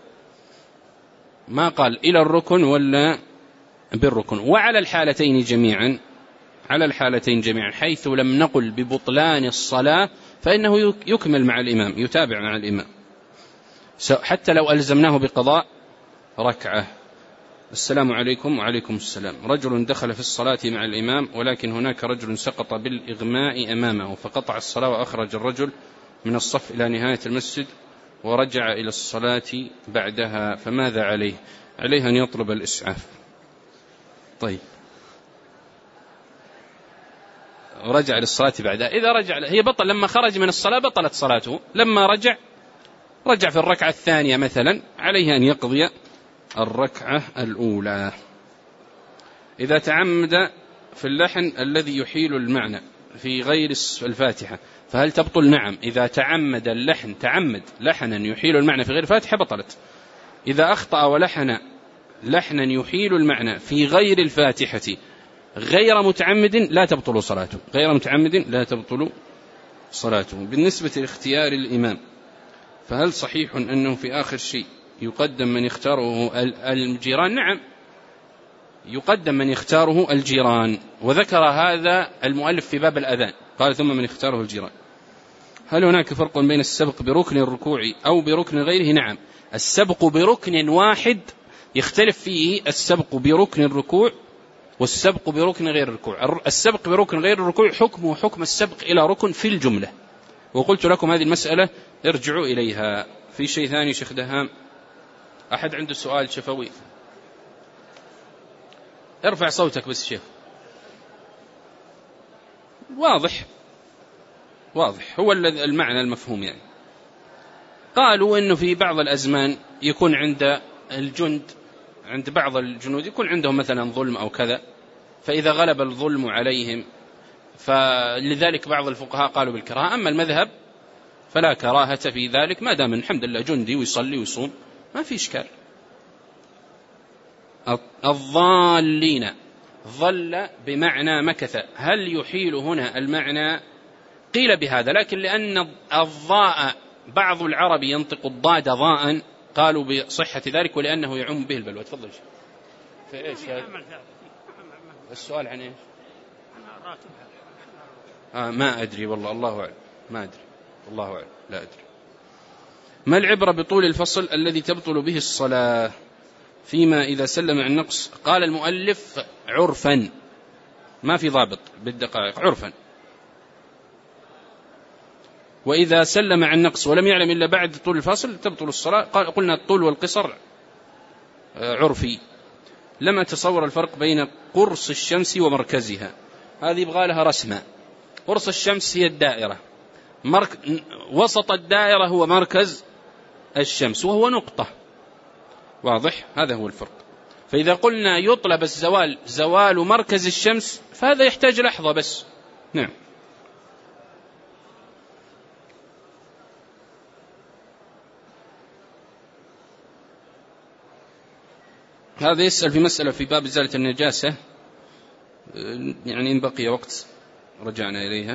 ما قال إلى الركن ولا بالركن. وعلى الحالتين جميعا، على الحالتين جميعا، حيث لم نقل ببطلان الصلاة فإنه يكمل مع الإمام، يتابع مع الإمام حتى لو ألزمناه بقضاء ركعة. السلام عليكم. وعليكم السلام. رجل دخل في الصلاة مع الإمام ولكن هناك رجل سقط بالإغماء أمامه فقطع الصلاة وأخرج الرجل من الصف إلى نهاية المسجد ورجع إلى الصلاة بعدها، فماذا عليه؟ عليه أن يطلب الإسعاف. طيب، رجع للصلاة بعدها، إذا رجع هي بطل، لما خرج من الصلاة بطلت صلاته، لما رجع رجع في الركعة الثانية مثلا، عليه أن يقضي الركعة الأولى. إذا تعمد في اللحن الذي يحيل المعنى في غير الفاتحة فهل تبطل؟ نعم، إذا تعمد اللحن تعمد لحنا يحيل المعنى في غير الفاتحة بطلت. إذا أخطأ ولحن لحنا يحيل المعنى في غير الفاتحة غير متعمد لا تبطل صلاته، غير متعمد لا تبطل صلاته. بالنسبة لاختيار الإمام فهل صحيح أنه في آخر شيء يقدم من يختاره الجيران؟ نعم، يقدم من يختاره الجيران، وذكر هذا المؤلف في باب الأذان، قال ثم من يختاره الجيران. هل هناك فرق بين السبق بركن الركوع أو بركن غيره؟ نعم، السبق بركن واحد يختلف فيه السبق بركن الركوع والسبق بركن غير الركوع. السبق بركن غير الركوع حكمه حكم السبق إلى ركن في الجملة، وقلت لكم هذه المسألة ارجعوا إليها. في شيء ثاني شيخ دهام؟ أحد عنده سؤال شفوي؟ ارفع صوتك بس شيخ. واضح واضح هو المعنى المفهوم. يعني قالوا إنه في بعض الأزمان يكون عند الجند، عند بعض الجنود يكون عندهم مثلا ظلم أو كذا، فإذا غلب الظلم عليهم فلذلك بعض الفقهاء قالوا بالكراهة، أما المذهب فلا كراهة في ذلك ما دام الحمد لله جندي ويصلي ويصوم ما في إشكال. الضالين ظل بمعنى مكث، هل يحيل هنا المعنى؟ قيل بهذا، لكن لأن الضاء بعض العرب ينطق الضاد ضاء قالوا بصحة ذلك ولأنه يعم به البلوى. تفضل. في إيش السؤال عن إيش؟ آه ما أدري والله، الله أعلم، ما أدري والله أعلم، لا أدري. ما العبرة بطول الفصل الذي تبطل به الصلاة فيما إذا سلم عن نقص؟ قال المؤلف عرفا، ما في ضابط بالدقائق، عرفا. وإذا سلم عن نقص ولم يعلم إلا بعد طول الفصل تبطل الصلاة. قلنا الطول والقصر عرفي. لم أتصور الفرق بين قرص الشمس ومركزها، هذه يبغى لها رسمة. قرص الشمس هي الدائرة، مرك... وسط الدائرة هو مركز الشمس وهو نقطة، واضح؟ هذا هو الفرق. فإذا قلنا يطلب الزوال زوال مركز الشمس فهذا يحتاج لحظة بس. نعم. هذا يسأل في مسألة في باب إزالة النجاسة، يعني إن بقي وقت رجعنا إليها.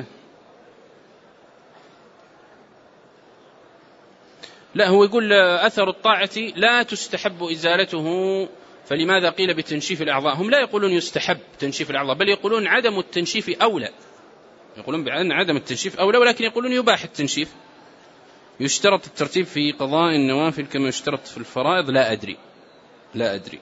لا، هو يقول أثر الطاعة لا تستحب إزالته، فلماذا قيل بتنشيف الأعضاء؟ هم لا يقولون يستحب تنشيف الأعضاء، بل يقولون عدم التنشيف أولى، يقولون بأن عدم التنشيف أولى، ولكن يقولون يباح التنشيف. يشترط الترتيب في قضاء النوافل كما يشترط في الفرائض؟ لا أدري لا أدري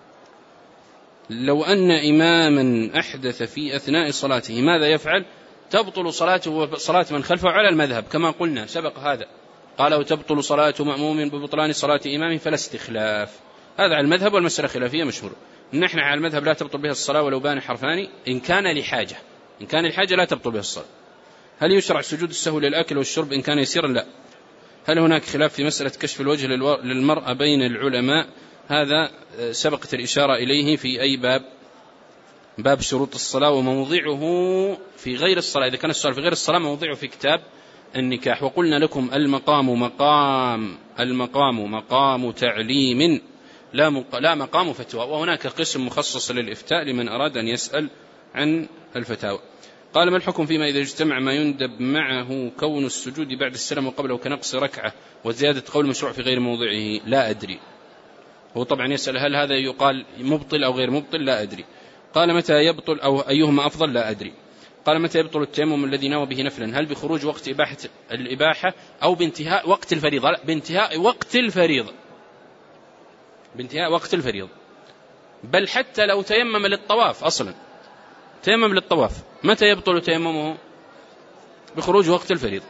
لو أن إماما أحدث في أثناء صلاته ماذا يفعل؟ تبطل صلاته وصلاة من خلفه على المذهب كما قلنا سبق هذا، قالوا تبطل صلاة مأموم ببطلان صلاة إمام فلا استخلاف. هذا على المذهب، والمسألة خلافية مشهورة. نحن على المذهب لا تبطل بها الصلاة ولو بان حرفان إن كان لحاجة، إن كان لحاجة لا تبطل بها الصلاة. هل يشرع سجود السهو للأكل والشرب إن كان يسيرا؟ لا. هل هناك خلاف في مسألة كشف الوجه للمرأة بين العلماء؟ هذا سبقت الإشارة إليه في أي باب؟ باب شروط الصلاة، وموضعه في غير الصلاة. إذا كان السؤال في غير الصلاة موضعه في كتاب النكاح. وقلنا لكم المقام مقام المقام مقام تعليم لا, مق... لا مقام فتوى، وهناك قسم مخصص للإفتاء لمن أراد أن يسأل عن الفتاوى. قال ما الحكم فيما إذا اجتمع ما يندب معه كون السجود بعد السلام وقبله كنقص ركعة وزيادة قول مشروع في غير موضعه؟ لا أدري. هو طبعا يسأل هل هذا يقال مبطل أو غير مبطل؟ لا أدري. قال متى يبطل أو أيهما أفضل لا أدري. قال متى يبطل التيمم الذي نوى به نفلا؟ هل بخروج وقت إباحة الإباحة أو بانتهاء وقت الفريضة؟ لا، بانتهاء وقت الفريضة، بانتهاء وقت الفريضة. بل حتى لو تيمم للطواف أصلا، تيمم للطواف، متى يبطل تيممه؟ بخروج وقت الفريضة.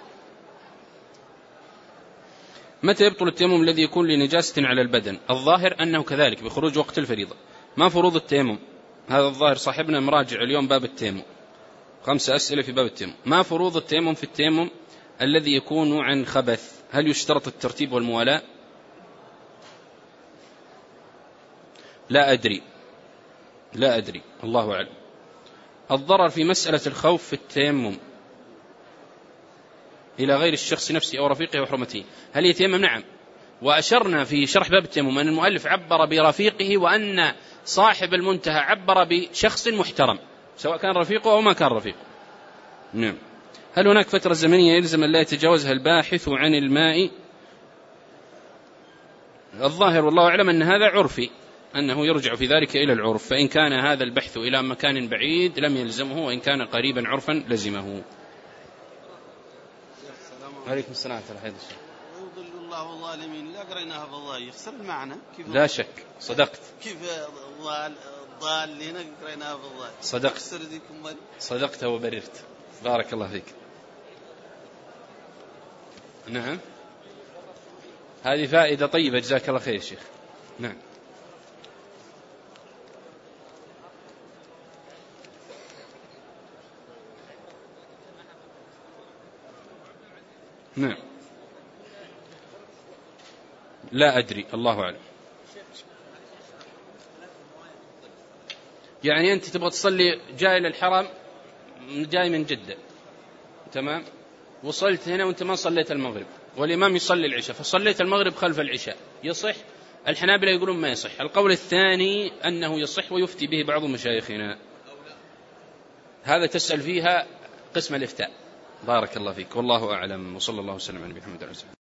متى يبطل التيمم الذي يكون لنجاسة على البدن؟ الظاهر أنه كذلك بخروج وقت الفريضة. ما فروض التيمم؟ هذا الظاهر صاحبنا مراجع اليوم باب التيمم، خمسة أسئلة في باب التيمم. ما فروض التيمم في التيمم الذي يكون عن خبث؟ هل يشترط الترتيب والموالاة؟ لا أدري، لا أدري، الله أعلم. الضرر في مسألة الخوف في التيمم إلى غير الشخص نفسه أو رفيقه وحرمته، هل يتيمم؟ نعم. وأشرنا في شرح باب التيمم أن المؤلف عبر برفيقه، وأن صاحب المنتهى عبر بشخص محترم سواء كان رفيقه أو ما كان رفيقه. نعم. هل هناك فترة زمنية يلزم أن لا يتجاوزها الباحث عن الماء؟ الظاهر والله أعلم أن هذا عرفي، أنه يرجع في ذلك إلى العرف، فإن كان هذا البحث إلى مكان بعيد لم يلزمه، وإن كان قريبا عرفا لزمه. عليكم السلام ورحمة الله وبركاته. يضل الله الظالمين، لا قريناها في الله يخسر المعنى. كيف لا شك، صدقت. كيف الضالين قريناها في الله؟ صدقت، صدقت وبررت، بارك الله فيك. نعم، هذه فائدة طيبة، جزاك الله خير شيخ. نعم. نعم، لا أدري، الله أعلم. يعني أنت تبغى تصلي جاي للحرم، جاي من جدة، تمام، وصلت هنا وأنت ما صليت المغرب والإمام يصلي العشاء، فصليت المغرب خلف العشاء، يصح؟ الحنابلة يقولون ما يصح. القول الثاني أنه يصح ويفتي به بعض مشايخنا. هذا تسأل فيها قسم الإفتاء. بارك الله فيك، والله أعلم، وصلى الله وسلم على نبينا محمد.